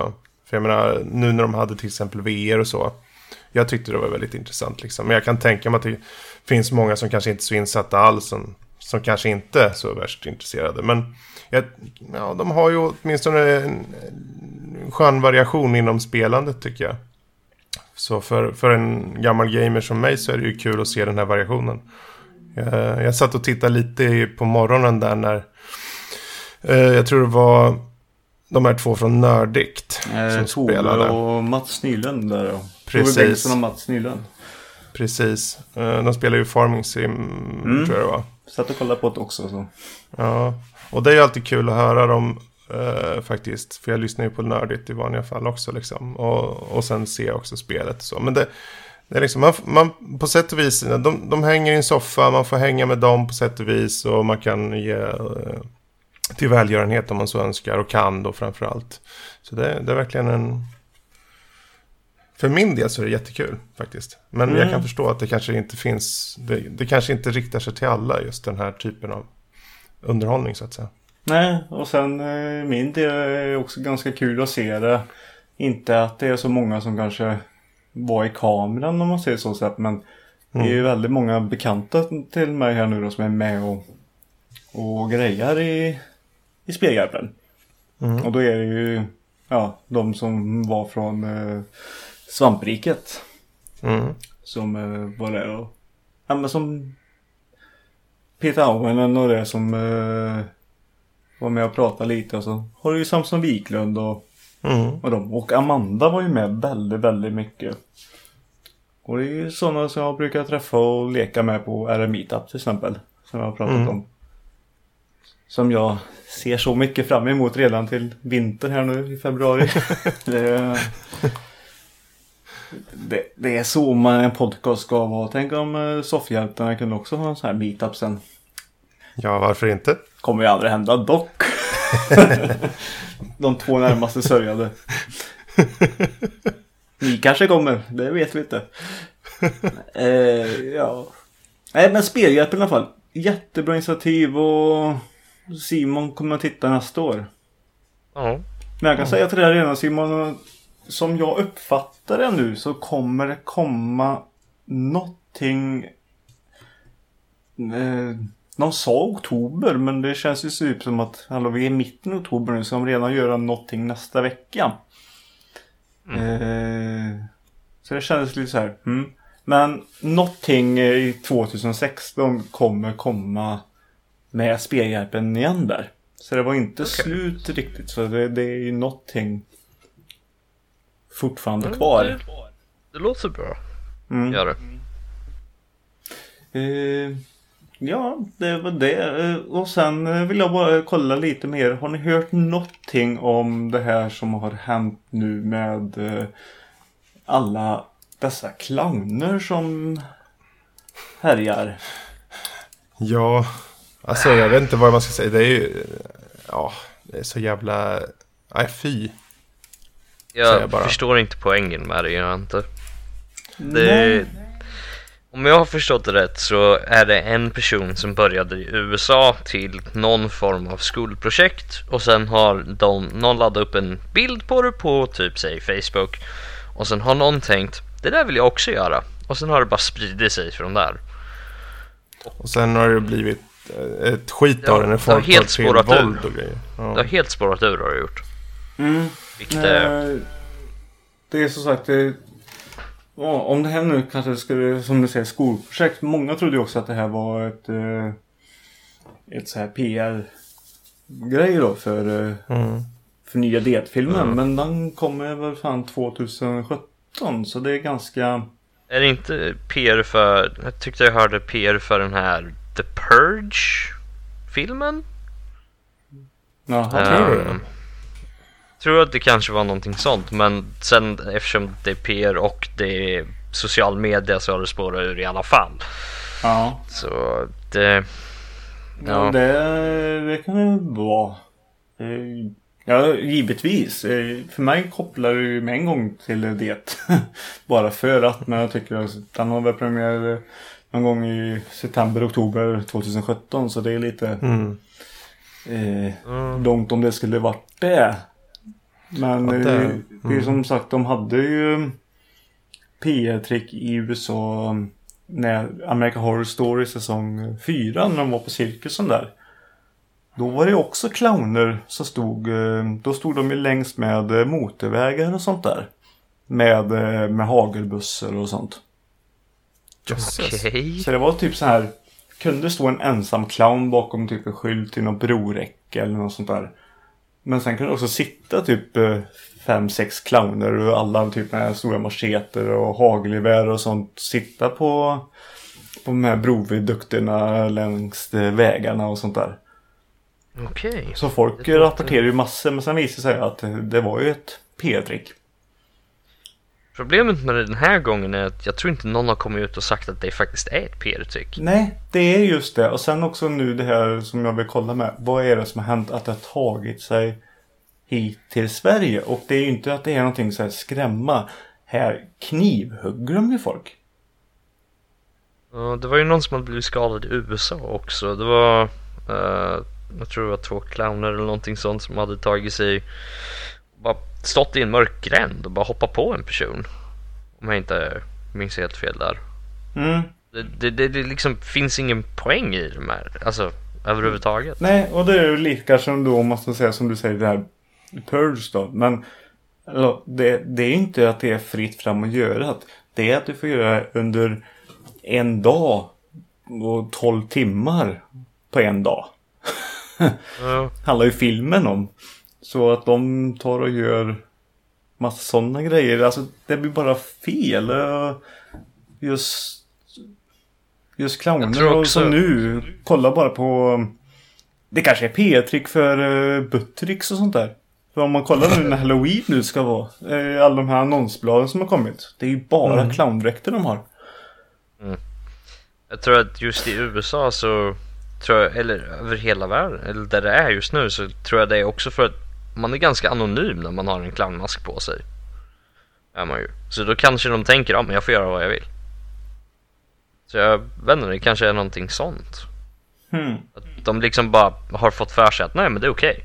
För jag menar, nu när de hade till exempel VR och så. Jag tyckte det var väldigt intressant liksom. Men jag kan tänka mig att det finns många som kanske inte är så insatta alls. Som kanske inte är så värst intresserade. Men de har ju åtminstone en skön variation inom spelandet tycker jag. Så för en gammal gamer som mig så är det ju kul att se den här variationen. Jag satt och tittade lite på morgonen där när jag tror det var de här två från Nördikt som spelade. Och Mats Nylund där då. Precis. Tove Bengtsson och Mats Nylund. Precis. De spelar ju Farming Sim tror jag det var. Satt och kollade på det också. Så. Ja, och det är ju alltid kul att höra dem faktiskt. För jag lyssnar ju på Nördigt i vanliga fall också liksom. Och sen ser jag också spelet och så. Men det är liksom, man på sätt och vis, de hänger i en soffa, man får hänga med dem på sätt och vis. Och man kan ge till välgörenhet om man så önskar och kan då framförallt. Så det är verkligen en... För min del så är det jättekul faktiskt. Men jag kan förstå att det kanske inte finns... Det kanske inte riktar sig till alla just den här typen av underhållning så att säga. Nej, och sen min del är också ganska kul att se det. Inte att det är så många som kanske var i kameran om man säger så sett. Men det är ju väldigt många bekanta till mig här nu då, som är med och grejar i Spelhjälpen. Och då är det ju de som var från Svampriket. Som var där och men som Peter Auvenen och det som var med och pratade lite. Och så har du ju Samson Wiklund och dem. Och Amanda var ju med väldigt, väldigt mycket. Och det är ju sådana som jag brukar träffa och leka med på RM Meetup till exempel. Som jag har pratat om. Som jag ser så mycket fram emot redan till vinter här nu i februari. Det är så en podcast ska vara. Tänk om soffhjältarna kunde också ha en sån här meetup sen. Ja, varför inte? Kommer ju aldrig hända dock. De två närmaste sörjade. Ni kanske kommer, det vet vi inte. Nej, men Spelhjälpen i alla fall. Jättebra initiativ och Simon kommer att titta nästa år. Ja. Men jag kan säga till dig redan Simon, som jag uppfattar det nu så kommer det komma någonting. De sa oktober, men det känns ju som att vi är mitten av oktober nu, så de redan göra någonting nästa vecka. Så det kändes lite så här. Men någonting i 2016 kommer komma med Spelhjälpen igen där. Så det var inte slut riktigt. Så det är ju någonting fortfarande kvar. Det låter bra. Gör det. Ja, det var det. Och sen vill jag bara kolla lite mer. Har ni hört någonting om det här som har hänt nu med alla dessa clowner som härjar? Ja, alltså jag vet inte vad man ska säga. Det är ju, det är så jävla... Nej, fy. Jag förstår inte poängen med det, jag inte. Om jag har förstått det rätt så är det en person som började i USA till någon form av skolprojekt. Och sen har någon laddat upp en bild på det på typ säg Facebook. Och sen har någon tänkt, det där vill jag också göra. Och sen har det bara spridit sig från där. Och sen har det blivit ett skit av den. Det har helt spårat våld och grejer. Det har helt spårat ur har det gjort. Det är så sagt om det här nu kanske skulle, som du säger, skolprojekt. Många trodde ju också att det här var ett så här PR-grej då för nya D1-filmen. Men den kommer väl fan 2017, så det är ganska... Är det inte PR för... Jag tyckte jag hörde PR för den här The Purge-filmen? Jaha, tror du det? Tror att det kanske var någonting sånt, men sen eftersom det är PR och det är social media så har det spårat ur i alla fall. Ja. Så det... Ja, det kan det vara. Ja, givetvis. För mig kopplar det ju med en gång till det. Bara för att, men jag tycker att den har väl premiär någon gång i september-oktober 2017, så det är lite långt om det skulle varit det. Men det är som sagt, de hade ju PR-trick i USA när American Horror Story säsong 4, när de var på cirkusen där. Då var det också clowner som då stod de ju längs med motorvägar och sånt där. Med hagelbussar och sånt. Okej. Så det var typ så här, kunde stå en ensam clown bakom typ en skylt till någon broräcke eller något sånt där. Men sen kunde det också sitta typ 5-6 clowner och alla typ med stora macheter och hagelgevär och sånt, sitta på de här brovidukterna längs vägarna och sånt där. Okej. Så folk rapporterar ju massor, men sen visar sig att det var ju ett PR-trick. Problemet med den här gången är att jag tror inte någon har kommit ut och sagt att det faktiskt är ett PR-trick. Nej, det är just det. Och sen också nu det här som jag vill kolla med. Vad är det som har hänt att det har tagit sig hit till Sverige? Och det är ju inte att det är någonting så här skrämma. Här knivhugger de ju folk. Ja, det var ju någon som hade blivit skadad i USA också. Det var, jag tror det var 2 clowner eller någonting sånt som hade tagit sig, bara stått i en mörk gränd och bara hoppat på en person. Om jag inte minns helt fel där. Mm. Det liksom finns ingen poäng i de här, alltså överhuvudtaget. Nej, och det är ju lika kanske då, om man ska säga som du säger, det här purge då. Men alltså, det är ju inte att det är fritt fram att göra. Det är att du får göra det under en dag och 12 timmar på en dag. Handlar ju filmen om. Så att de tar och gör massa sådana grejer. Alltså det blir bara fel. Just clowner. Och som nu, kolla bara på, det kanske är PR-trick för buttricks och sånt där. För om man kollar nu när Halloween nu ska vara, alla de här annonsbladen som har kommit, det är ju bara clowndräkter de har. Mm. Jag tror att just i USA så tror jag, eller över hela världen, eller där det är just nu, så tror jag det är också för att man är ganska anonym när man har en clownmask på sig. Är man ju. Så då kanske de tänker, ja men jag får göra vad jag vill. Så jag vet inte, det kanske är någonting sånt. Att de liksom bara har fått för sig att nej men det är okej.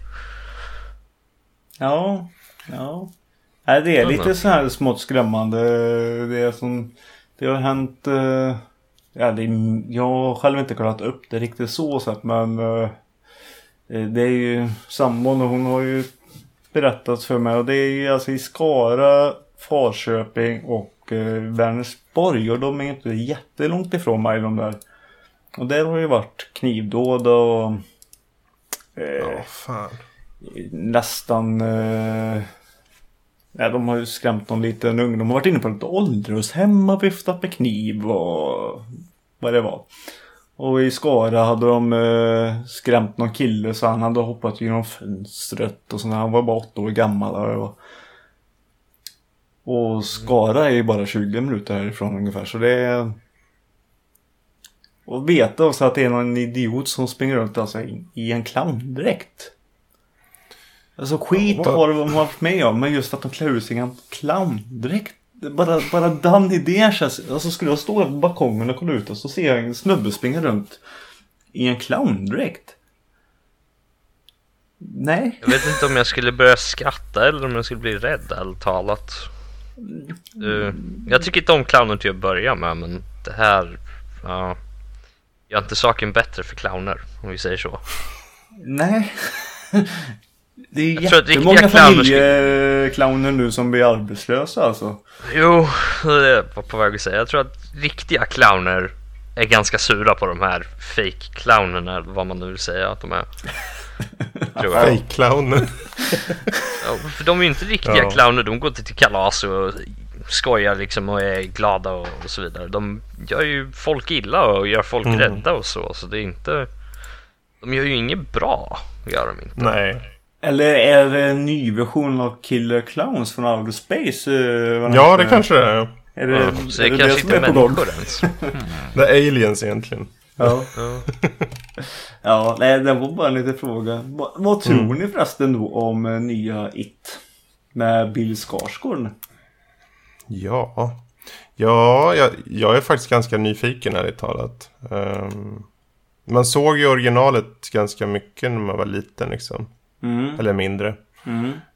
Ja. Nej, det är lite så här smått skrämmande. Det har hänt. Jag har själv inte kunnat upp det riktigt så sett, men det är ju sambon och hon har ju berättat för mig, och det är ju alltså i Skara, Falköping och Vänersborg, och de är inte jättelångt ifrån mig de där. Och där har ju varit knivdåd och fan. Nästan de har ju skrämt någon liten ung. De har varit inne på ett åldershem och viftat med kniv och vad det var. Och i Skara hade de skrämt någon kille så han hade hoppat genom fönstret och sånt. Han var bara 8 år gammal. Och Skara är ju bara 20 minuter härifrån ungefär. Så det är... Och veta också att det är någon idiot som springer runt alltså i en clowndräkt. Alltså skit har de varit med om, men just att de klär ut sig i en clowndräkt. Bara den idén känns... Alltså skulle jag stå på balkongen och kolla ut och så ser jag en snubbe springa runt i en clowndräkt. Nej. Jag vet inte om jag skulle börja skratta eller om jag skulle bli rädd, allt talat. Jag tycker inte om clowner till att börja med, men det här gör inte saken bättre för clowner, om vi säger så. Nej. Det är jag jättemånga familjeclowner nu som blir arbetslösa alltså. Jo, det var på väg att säga. Jag tror att riktiga clowner är ganska sura på de här fake-clownerna, vad man nu vill säga att de är. Fake-clowner. Ja, för de är ju inte riktiga clowner, de går till kalas och skojar liksom och är glada och så vidare. De gör ju folk illa och gör folk rädda och så det är inte... De gör ju inget bra, gör de inte. Nej. Eller är det en ny version av Killer Clowns från Outer Space? Ja, det kanske det är. Är det, så det kanske inte är människor ens. Det är aliens egentligen. Ja. Ja, nej, det var bara en liten fråga. Vad tror ni förresten då om nya It med Bill Skarsgård? Ja, jag är faktiskt ganska nyfiken ärligt talat. Man såg ju originalet ganska mycket när man var liten liksom. Eller mindre.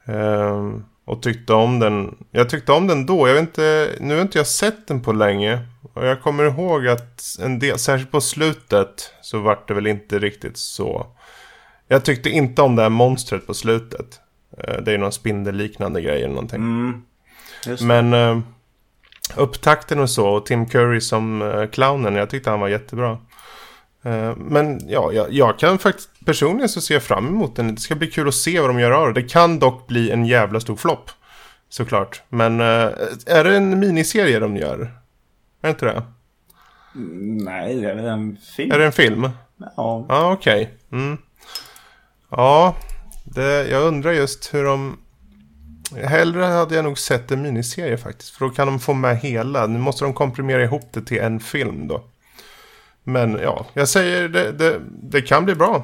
Och tyckte om den. Jag tyckte om den då. Jag vet inte, nu har inte jag sett den på länge. Och jag kommer ihåg att en del, särskilt på slutet, så var det väl inte riktigt så. Jag tyckte inte om det här monstret på slutet. Det är någon spindelliknande grej eller någonting. Men upptakten och så, och Tim Curry som clownen, jag tyckte han var jättebra. Men ja, jag kan faktiskt personligen så se fram emot den. Det ska bli kul att se vad de gör av det. Det kan dock bli en jävla stor flopp, såklart. Men är det en miniserie de gör? Är det inte det? Nej, det är väl en film. Är det en film? Ja. Ja, okej. Ja, jag undrar just hur de... Hellre hade jag nog sett en miniserie faktiskt. För då kan de få med hela. Nu måste de komprimera ihop det till en film då. Men ja, jag säger det kan bli bra.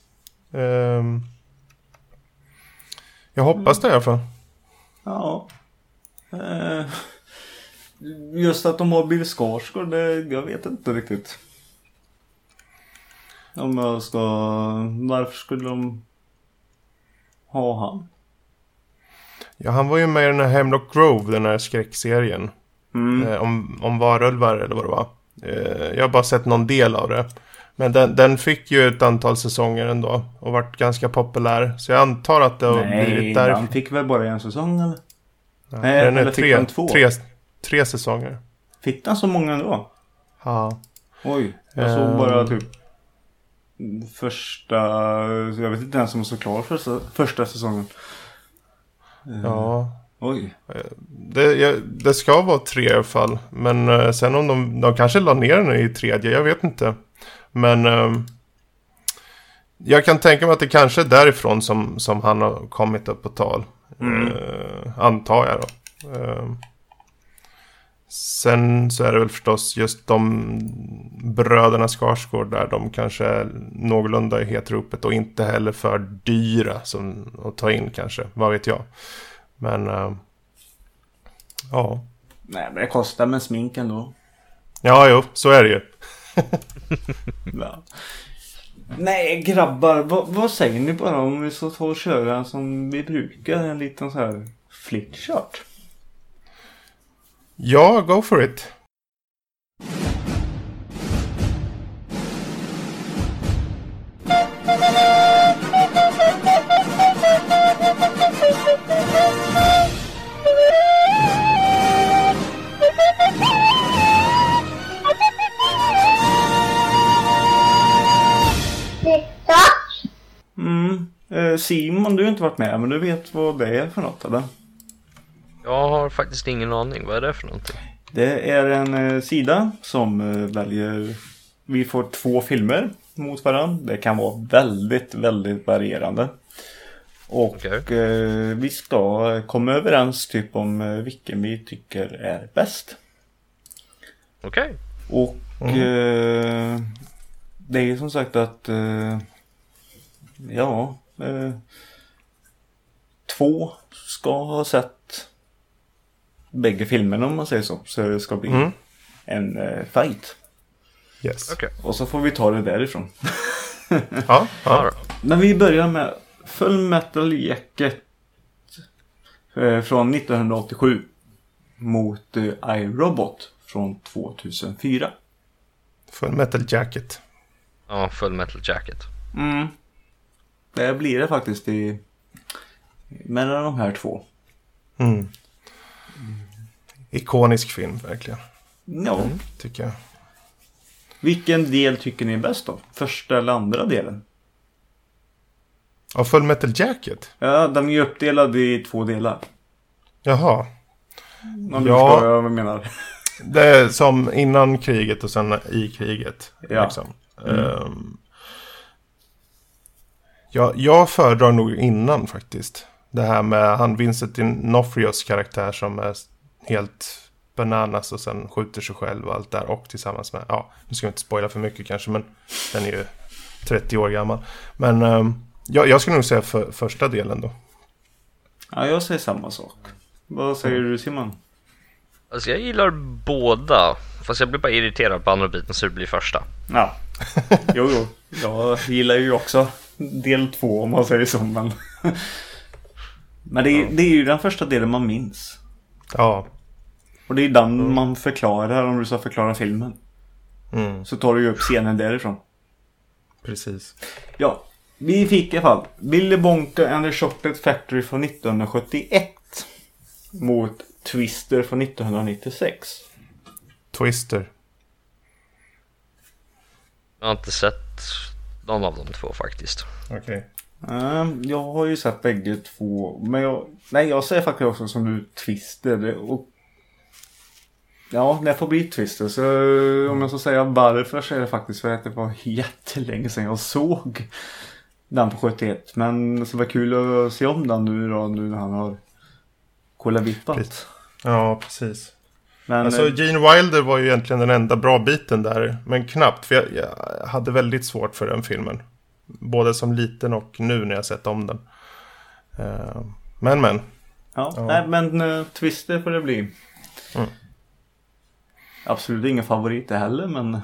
Jag hoppas det i alla fall. Ja. Just att de har Bill Skarsgård, jag vet inte riktigt. Varför skulle de ha han? Ja, han var ju med i den här Hemlock Grove, den här skräckserien. Om varulvar eller vad det var. Jag har bara sett någon del av det. Men den fick ju ett antal säsonger ändå. Och varit ganska populär. Så jag antar att det har blivit där. Han fick väl bara en säsong eller? Ja, Nej, den är eller fick han två? Tre säsonger. Fick han så många ändå? Ja. Oj, jag såg bara typ första... Jag vet inte ens om jag så klar första säsongen. Ja. Oj. Det ska vara 3 i alla fall. Men sen om de kanske la ner den i 3:e, jag vet inte. Men jag kan tänka mig att det kanske är därifrån som han har kommit upp på tal. Antar jag då. Sen så är det väl förstås just de bröderna Skarsgård där, de kanske är någorlunda i hetropet och inte heller för dyra som att ta in kanske, vad vet jag. Men ja. Nej, men det kostar med smink ändå. Ja, jo, så är det ju. Ja. Nej, grabbar, vad säger ni bara om vi så tar och köra som vi brukar, en liten så här flickchart? Ja, go for it. Simon, du har inte varit med, men du vet vad det är för något, eller? Jag har faktiskt ingen aning. Vad är det för någonting? Det är en sida som väljer... Vi får 2 filmer mot varandra. Det kan vara väldigt, väldigt varierande. Och vi ska komma överens typ om vilken vi tycker är bäst. Okej. Och det är som sagt att... 2 ska ha sett bägge filmerna, om man säger så det ska bli en fight. Yes. Okay. Och så får vi ta det därifrån. Ja. Men vi börjar med Full Metal Jacket från 1987 mot iRobot från 2004. Full Metal Jacket. Ja, Full Metal Jacket. Det blir det faktiskt mellan de här 2. Ikonisk film, verkligen. Ja. Tycker jag. Vilken del tycker ni är bäst då? Första eller andra delen? Av Full Metal Jacket? Ja, den är ju uppdelad i 2 delar. Jaha. Om du förstår vad jag menar. Det är som innan kriget och sen i kriget. Ja. Liksom. Jag föredrar nog innan faktiskt. Det här med han Vincent D'Onofrios karaktär som är helt bananas och sen skjuter sig själv och allt där. Och tillsammans med, nu ska jag inte spoila för mycket kanske, men den är ju 30 år gammal. Men jag skulle nog säga första delen då. Ja, jag säger samma sak. Vad säger du, Simon? Alltså jag gillar båda. Fast jag blir bara irriterad på andra biten så det blir första. Ja. Jo. Jag gillar ju också del 2 om man säger så, men... Men det är ju den första delen man minns. Ja. Och det är den man förklarar om du ska förklara filmen. Så tar du ju upp scenen därifrån. Precis. Ja, vi fick i alla fall Willy Wonka and the Chocolate Factory från 1971 mot Twister från 1996. Twister. Jag har inte sett någon av de två faktiskt. Okej. Jag har ju sett bägge två. Men jag säger faktiskt också som du Twister. Och ja, det får bli Twister. Så om jag ska säga varför så är det faktiskt för att det var jättelänge sedan jag såg den på 71. Men så var kul att se om den nu när han har kollavippat. Ja, precis. Men, alltså Gene Wilder var ju egentligen den enda bra biten där. Men knappt, för jag hade väldigt svårt för den filmen. Både som liten och nu när jag sett om den. Men. Ja. Nej, men Twister får det bli. Absolut ingen favorit heller, men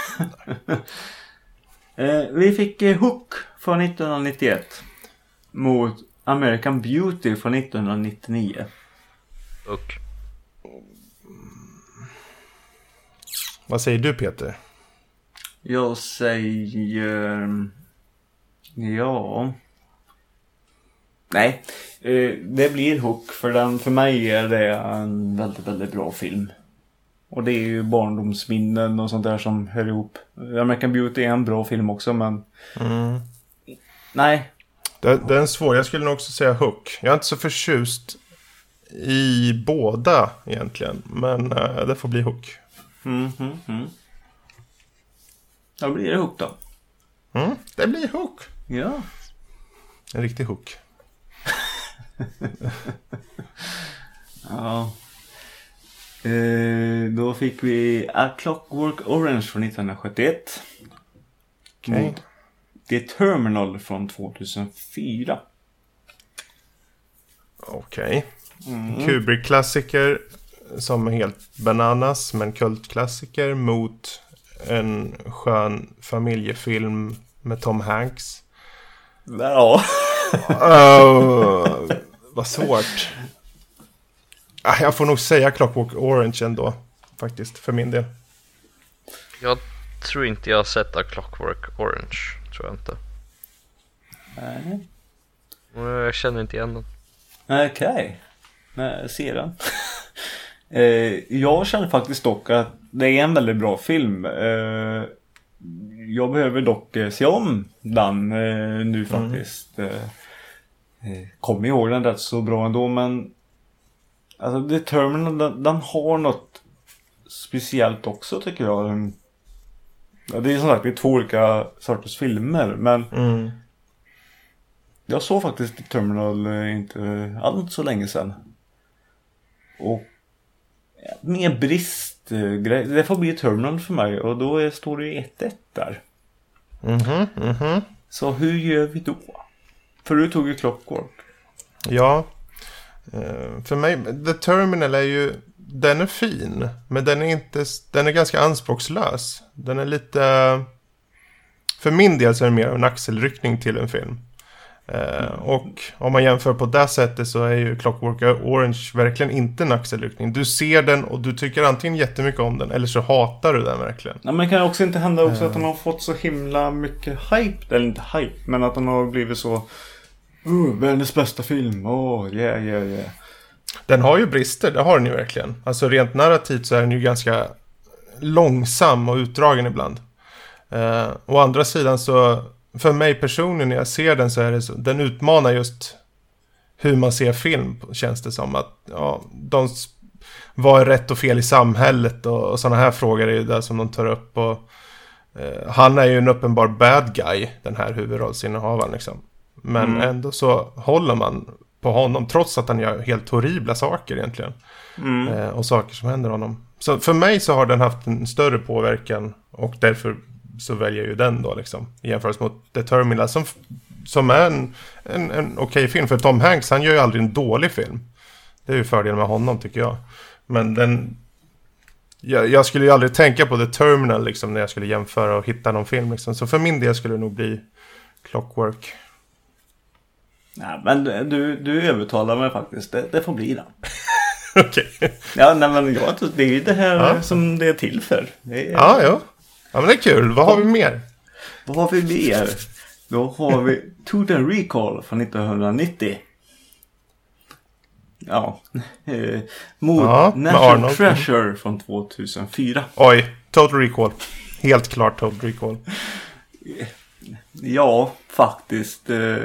vi fick Hook från 1991 mot American Beauty från 1999. Hook. Vad säger du, Peter? Jag säger ja. Nej, det blir Hook för mig är det en väldigt, väldigt bra film. Och det är ju barndomsminnen och sånt där som hör ihop. American Beauty är en bra film också, men nej. Det är en svår, jag skulle nog också säga Hook. Jag är inte så förtjust i båda egentligen, men det får bli Hook. Då blir det Hook då. Det blir Hook. Ja. En riktig Hook. Ja. Då fick vi A Clockwork Orange från 1971. Okej. The Terminal från 2004. Okej. Kubrick-klassiker som är helt bananas, men kultklassiker mot en skön familjefilm med Tom Hanks. Ja. Vad svårt. Jag får nog säga Clockwork Orange ändå, faktiskt, för min del. Jag tror inte jag har sett A Clockwork Orange, tror jag inte. Nej. Jag känner inte igen den. Okej. Nej, ser den. Jag känner faktiskt dock att det är en väldigt bra film. Jag behöver dock se om den nu faktiskt. Kommer ihåg den rätt så bra ändå, men alltså The Terminal, den har något speciellt också, tycker jag. Det är som sagt, det är två olika sorters filmer, men jag såg faktiskt The Terminal inte alls så länge sedan. Och mer bristgrej. Det får bli Terminal för mig, och då står det ju 1-1 där. Så hur gör vi då? För du tog ju Clockwork. Ja. För mig, The Terminal är ju, den är fin, men den är ganska anspråkslös. Den är lite, för min del så är det mer en axelryckning till en film. Och om man jämför på det sättet så är ju Clockwork Orange verkligen inte en axelryckning. Du ser den och du tycker antingen jättemycket om den, eller så hatar du den verkligen. Ja, men det kan också inte hända också att de har fått så himla mycket hype, eller inte hype, men att de har blivit så världens bästa film, yeah. Den har ju brister, det har den ju verkligen. Alltså rent narrativt så är den ju ganska långsam och utdragen ibland. Å andra sidan så, för mig personligen när jag ser den så är det så, den utmanar just hur man ser film, känns det som. Att vad är rätt och fel i samhället och sådana här frågor är ju där som de tar upp. Och han är ju en uppenbar bad guy, den här huvudrollsinnehavaren liksom. Men ändå så håller man på honom trots att han gör helt horribla saker egentligen. Och saker som händer honom. Så för mig så har den haft en större påverkan, och därför så väljer jag ju den då liksom, i jämförelse mot The Terminal som är en okej film. För Tom Hanks, han gör ju aldrig en dålig film. Det är ju fördelen med honom, tycker jag. Men jag skulle ju aldrig tänka på The Terminal liksom, när jag skulle jämföra och hitta någon film liksom. Så för min del skulle det nog bli Clockwork. Nej, men du övertalar mig faktiskt. Det får bli det. Okej. Ja, nej, men det är ju det här som det är till för. Ja, men det är kul. Vad har vi mer? Vad har vi mer? Då har vi Total Recall från 1990. Ja. Mot National Treasure från 2004. Oj, Total Recall. Helt klart Total Recall. Ja, faktiskt.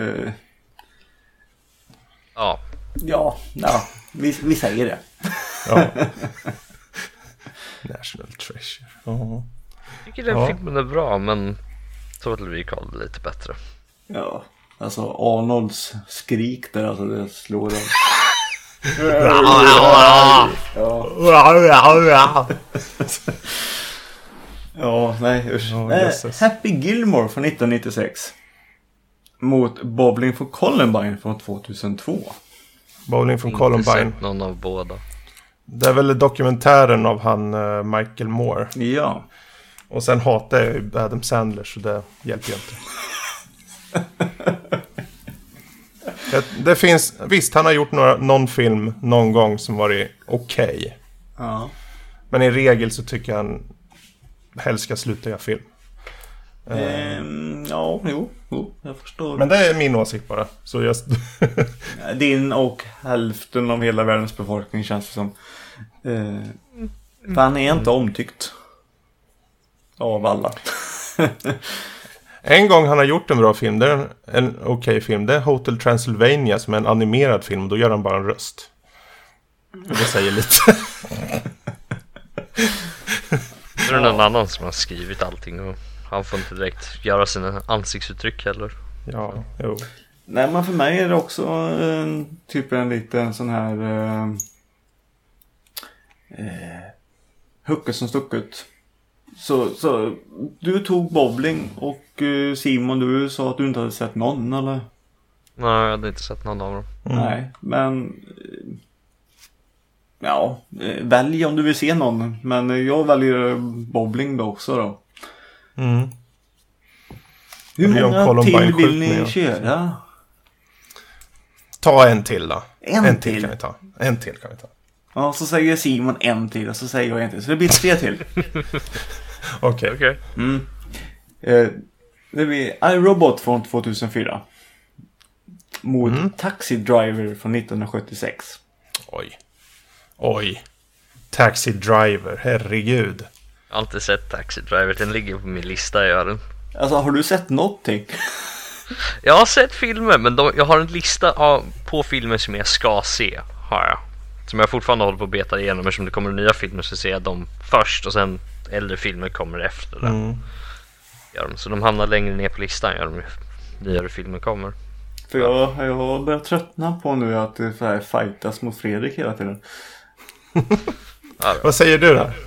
Ja, vi säger det. Ja. National Treasure. Jag tycker den filmen är bra, men Total Recall är lite bättre. Ja, alltså Arnolds skrik där, alltså det slår dem. Ja, nej, usch. Happy Gilmore från 1996 mot Bowling for Columbine från 2002. Bowling for Columbine. Inte sett någon av båda. Det är väl dokumentären av han Michael Moore. Ja. Och sen hatar jag ju Adam Sandler, så det hjälper jag inte. Det finns, visst, han har gjort någon film någon gång som varit okej. Ja. Men i regel så tycker han helst ska sluta göra film. Ja, jo, jag förstår. Men det är min åsikt bara. Så just din och hälften av hela världens befolkning känns det som. För han är inte omtyckt av alla. En gång han har gjort en bra film, det är en okej film. Det är Hotel Transylvania som är en animerad film. Då gör han bara en röst. Och det säger lite. Det är någon annan som har skrivit allting och han får inte direkt göra sina ansiktsuttryck heller. Ja, jo. Nej, men för mig är det också typ en liten sån här hucke som stucket. Så du tog bowling och Simon, du sa att du inte hade sett någon, eller? Nej, jag hade inte sett någon av dem. Nej, men välj om du vill se någon. Men jag väljer bowling då också då. Hur många till vill ni köra? Ta en till då. En till kan vi ta. En till kan vi ta. Ja, så säger Simon en till och så säger jag en till. Så det blir 3 till. Okej. Det blir iRobot från 2004 mot Taxi Driver från 1976. Oj. Taxi Driver, herregud. Jag har inte sett Taxi Driver, den ligger på min lista, jag den. Alltså, har du sett någonting? Jag har sett filmer, men jag har en lista på filmer som jag ska se, har jag. Som jag fortfarande håller på att beta igenom, eftersom det kommer nya filmer så ser jag dem först och sen äldre filmer kommer efter det. Så de hamnar längre ner på listan, nyare filmer kommer. För jag har börjat tröttna på nu att det här fightas mot Fredrik hela tiden. Vad säger du då?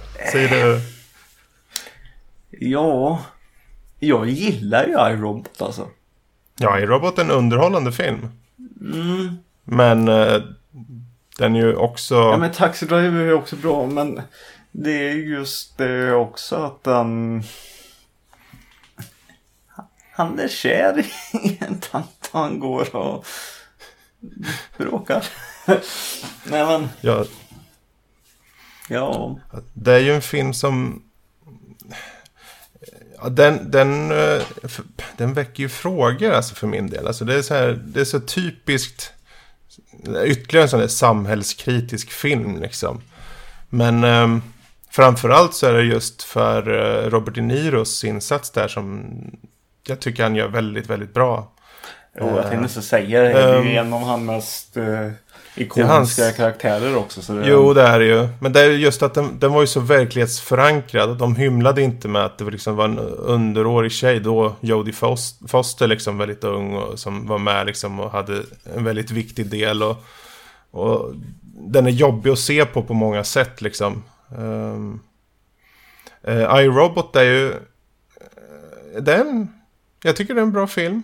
Ja, jag gillar ju iRobot alltså. Ja, iRobot är en underhållande film. Men den är ju också... Ja, men Taxi Driver är också bra, men det är just det också att han är kär i en tant, han går och bråkar. Nej, men... Ja. Det är ju en film som... Ja, den väcker ju frågor alltså för min del. Alltså det är så typiskt, ytterligare en sån där samhällskritisk film liksom. Men framförallt så är det just för Robert De Niros insats där som jag tycker han gör väldigt, väldigt bra. Jag tänkte så säga det är ju en av hans mest ikoniska karaktärer också. Så det... Jo, det är det ju. Men det är just att den var ju så verklighetsförankrad. De hymlade inte med att det liksom var en underårig tjej då, Jodie Foster liksom väldigt ung och som var med liksom och hade en väldigt viktig del och den är jobbig att se på många sätt liksom. iRobot är ju jag tycker det är en bra film.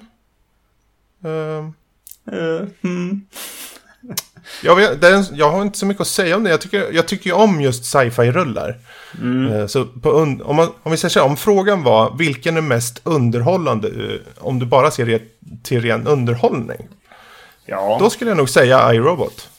Jag har inte så mycket att säga om det. Jag tycker ju om just sci-fi-rullar. Så om vi säger så här, om frågan var vilken är mest underhållande om du bara ser det till ren underhållning, Ja. Då skulle jag nog säga iRobot.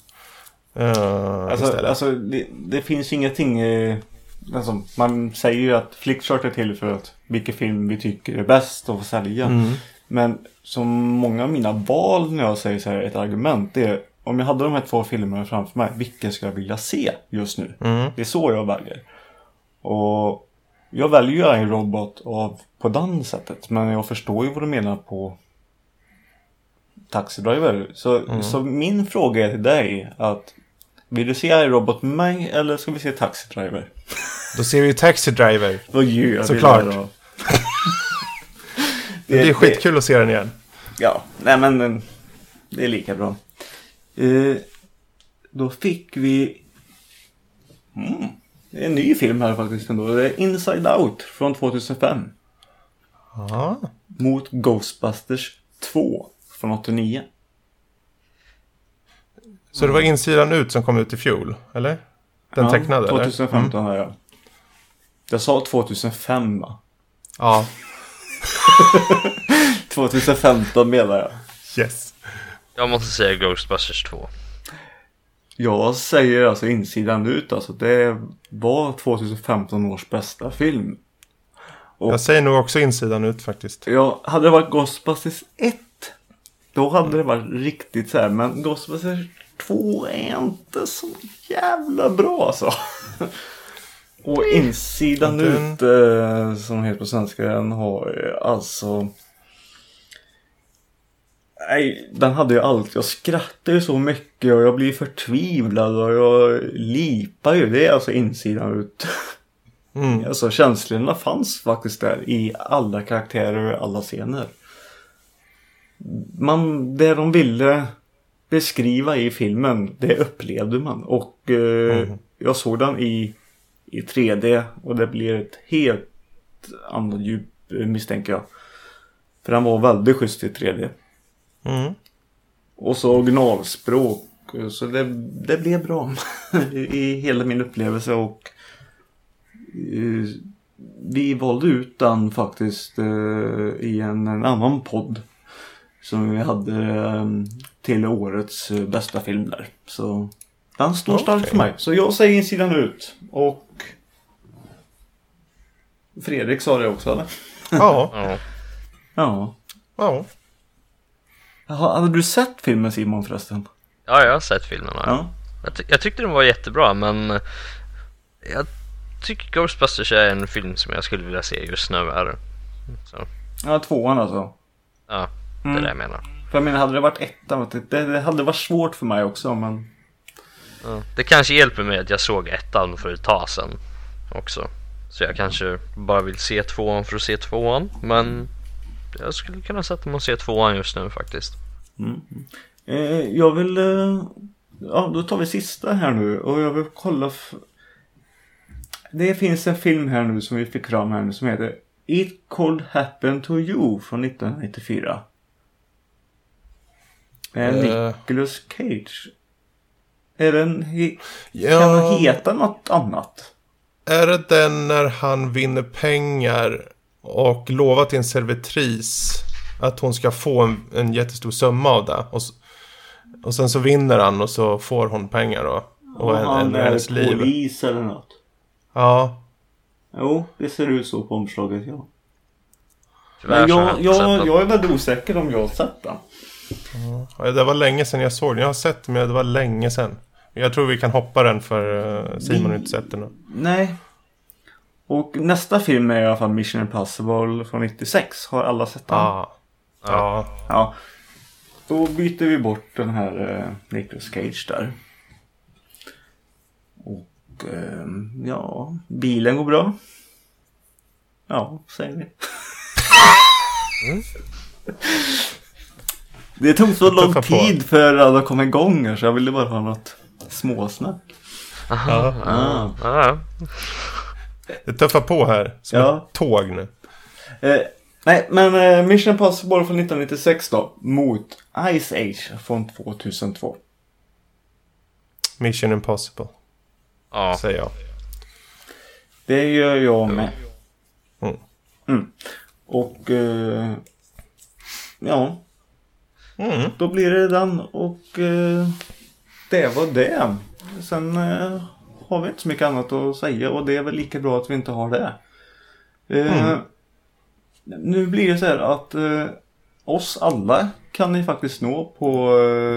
Alltså det finns ingenting... Alltså, man säger ju att Flickchart är till för att vilken film vi tycker är bäst att få sälja. Men som många av mina val när jag säger så här, ett argument, det är om jag hade de här 2 filmerna framför mig, vilken skulle jag vilja se just nu? Det är så jag väljer. Och jag väljer ju iRobot på den sättet, men jag förstår ju vad du menar på Taxi Driver. Så min fråga är till dig att vill du se iRobot med mig eller ska vi se Taxi Driver? Då ser vi ju Taxi Driver. Vad gör jag? Såklart. Det är skitkul att se den igen. Ja, nej men det är lika bra. Då fick vi det är en ny film här faktiskt ändå. Det är Inside Out från 2005. Ja. Mot Ghostbusters 2 från 89. Så det var Insidan ut som kom ut i fjol, eller? Den tecknade, 2015 har jag. Jag sa 2005, va? Ja. 2015 menar jag. Yes. Jag måste säga Ghostbusters 2. Jag säger alltså Insidan ut. Alltså det var 2015 års bästa film. Och jag säger nog också Insidan ut faktiskt. ja, hade det varit Ghostbusters 1 då hade det varit riktigt så här. Men Ghostbusters 2 är inte så jävla bra alltså. Och Insidan ut som heter på svenska, den har alltså... Nej, den hade ju allt. Jag skrattar ju så mycket och jag blir förtvivlad och jag lipar ju. Det är alltså Insidan ut. Alltså känslorna fanns faktiskt där i alla karaktärer och alla scener. Det de ville beskriva i filmen, det upplevde man. Och jag såg den i 3D och det blir ett helt annat djup, misstänker jag. För den var väldigt schysst i 3D. Och så originalspråk. Så det blev bra i hela min upplevelse. Och vi valde ut den faktiskt i en annan podd som vi hade till årets bästa film där. Så den står starkt för mig. Så jag säger Insidan ut. Och Fredrik sa det också, eller? Ja. Ja. Hade du sett filmen, Simon, förresten? Ja, jag har sett filmen. Ja. Jag tyckte den var jättebra, men jag tycker Ghostbusters är en film som jag skulle vilja se just nu. Så. Ja, 2:an alltså. Ja, det är det jag menar. För jag menar, hade det varit 1:an, det hade varit svårt för mig också, men... Ja, det kanske hjälper mig att jag såg 1:an för ett tag sedan också. Så jag kanske bara vill se 2:an för att se 2:an, men... Jag skulle kunna sätta mig och se 2:an just nu faktiskt. Jag vill... Ja, då tar vi sista här nu. Och jag vill kolla... Det finns en film här nu som vi fick fram här nu som heter It Could Happen to You från 1994. Nicolas Cage. Är den... Kan den heta något annat? Är det den när han vinner pengar... och lovar till en servitris att hon ska få en jättestor summa av det. Och sen så vinner han och så får hon pengar då. Och han är hennes liv. Polis eller något. Ja. Jo, det ser ut så på omslaget, ja. Tyvärr, men jag är väldigt osäker om jag har sett den. Ja, det var länge sedan jag såg den. Jag har sett den, men det var länge sedan. Jag tror vi kan hoppa den för Simon har inte sett den. Nej. Och nästa film är i alla fall Mission Impossible från 96. Har alla sett den? Ja. Då byter vi bort den här Nicolas Cage där. Och ja, bilen går bra. Ja, säger vi. Det tog så lång tid för att komma igång här, så jag ville bara ha något småsnack. Det tuffar på här som ett tåg nu. Nej, men Mission Impossible från 1996 då mot Ice Age från 2002. Mission Impossible. Ja, säger jag. Det gör jag med. Och ja. Då blir det den och det var det. Sen har vi inte så mycket annat att säga och det är väl lika bra att vi inte har det. Nu blir det så här att oss alla kan ni faktiskt nå på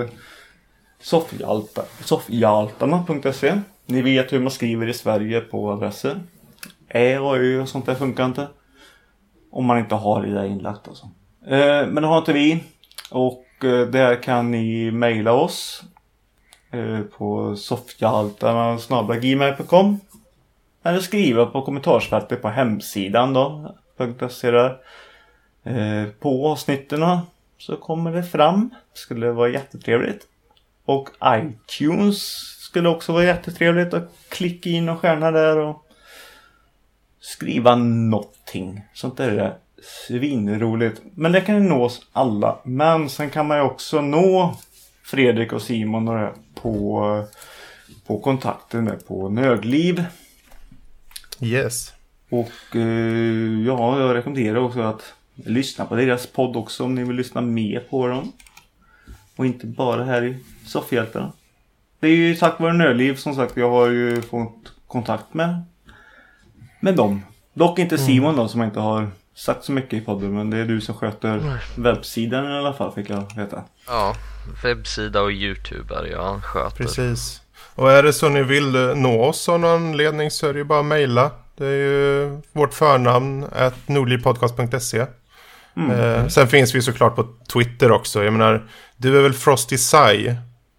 soffhjaltarna.se. Ni vet hur man skriver i Sverige på adresser. Och sånt där funkar inte. Om man inte har det där inlagt alltså. Men det har inte vi. Och där kan ni mejla oss på soffhjaltarna@gmail.com eller skriva på kommentarsfältet på hemsidan då. .se där. På avsnitterna så kommer det fram. Skulle vara jättetrevligt. Och iTunes skulle också vara jättetrevligt att klicka in och stjärna där och skriva någonting. Sånt där är det svinroligt. Men det kan ju nås alla. Men sen kan man ju också nå Fredrik och Simon och det på kontakten där på Nördliv. Yes. Och jag rekommenderar också att lyssna på deras podd också om ni vill lyssna mer på dem. Och inte bara här i Soffhjältarna. Det är ju tack vare Nördliv som sagt jag har ju fått kontakt med dem. Dock inte Simon då som inte har sagt så mycket i podden, men det är du som sköter webbsidan i alla fall fick jag veta. Ja, webbsida och YouTube är jag sköter. Precis. Och är det så ni vill nå oss av någon anledning så är det ju bara att mejla. Det är ju vårt förnamn @nordlivpodcast.se. Sen finns vi såklart på Twitter också. Jag menar, du är väl Frosty Sai?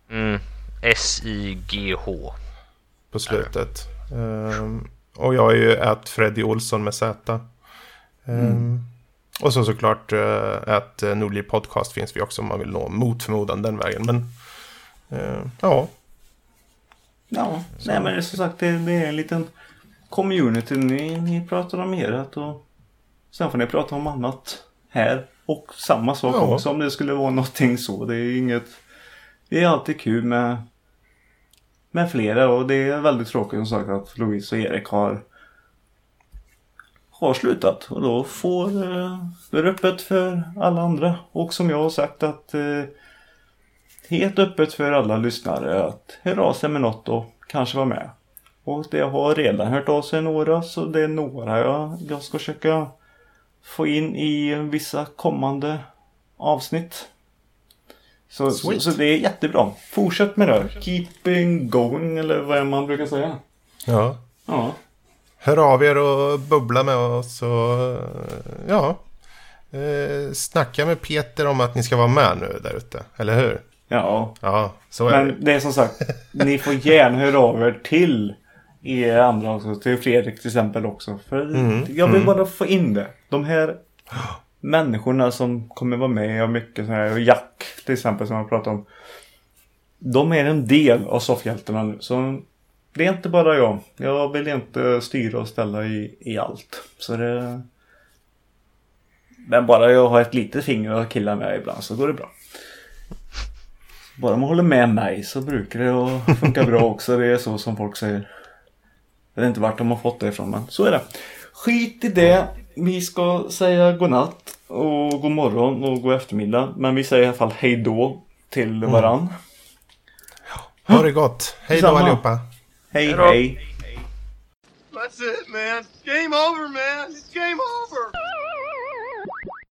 SIGH på slutet. Och jag är ju Freddy Olsson med Z. Och så såklart Nordliv Podcast finns vi också om man vill nå mot förmodan den vägen. Men ja. Ja, nej men som sagt det är en liten community ni pratar om erat och sen får ni prata om annat här och samma sak också om det skulle vara någonting så. Det är inget, det är alltid kul med flera och det är väldigt tråkigt som sagt att Louise och Erik har slutat och då får det är öppet för alla andra och som jag har sagt att helt öppet för alla lyssnare att höra av sig med något och kanske vara med. Och det har redan hört av sig några så det är några jag ska försöka få in i vissa kommande avsnitt. Så det är jättebra. Fortsätt med det. Keeping going eller vad man brukar säga. Ja. Hör av er och bubbla med oss och snacka med Peter om att ni ska vara med nu där ute. Eller hur? Ja, så är men det är som sagt, ni får gärna höra av er till er andra också, till Fredrik till exempel också. För jag vill bara få in det. De här människorna som kommer vara med och mycket så här, och Jack till exempel som jag pratar om. De är en del av Soffhjältarna nu. Så det är inte bara jag. Jag vill inte styra och ställa i allt. Så det... Men bara jag har ett litet finger och killar med ibland så går det bra. Bara man håller med mig så brukar det funka bra också. Det är så som folk säger. Jag vet inte vart de har fått det ifrån, men så är det. Skit i det. Vi ska säga godnatt och god morgon och god eftermiddag. Men vi säger i alla fall hej då till varann. Ha det gott. Hej då allihopa. Hej. That's it, man. Game over, man.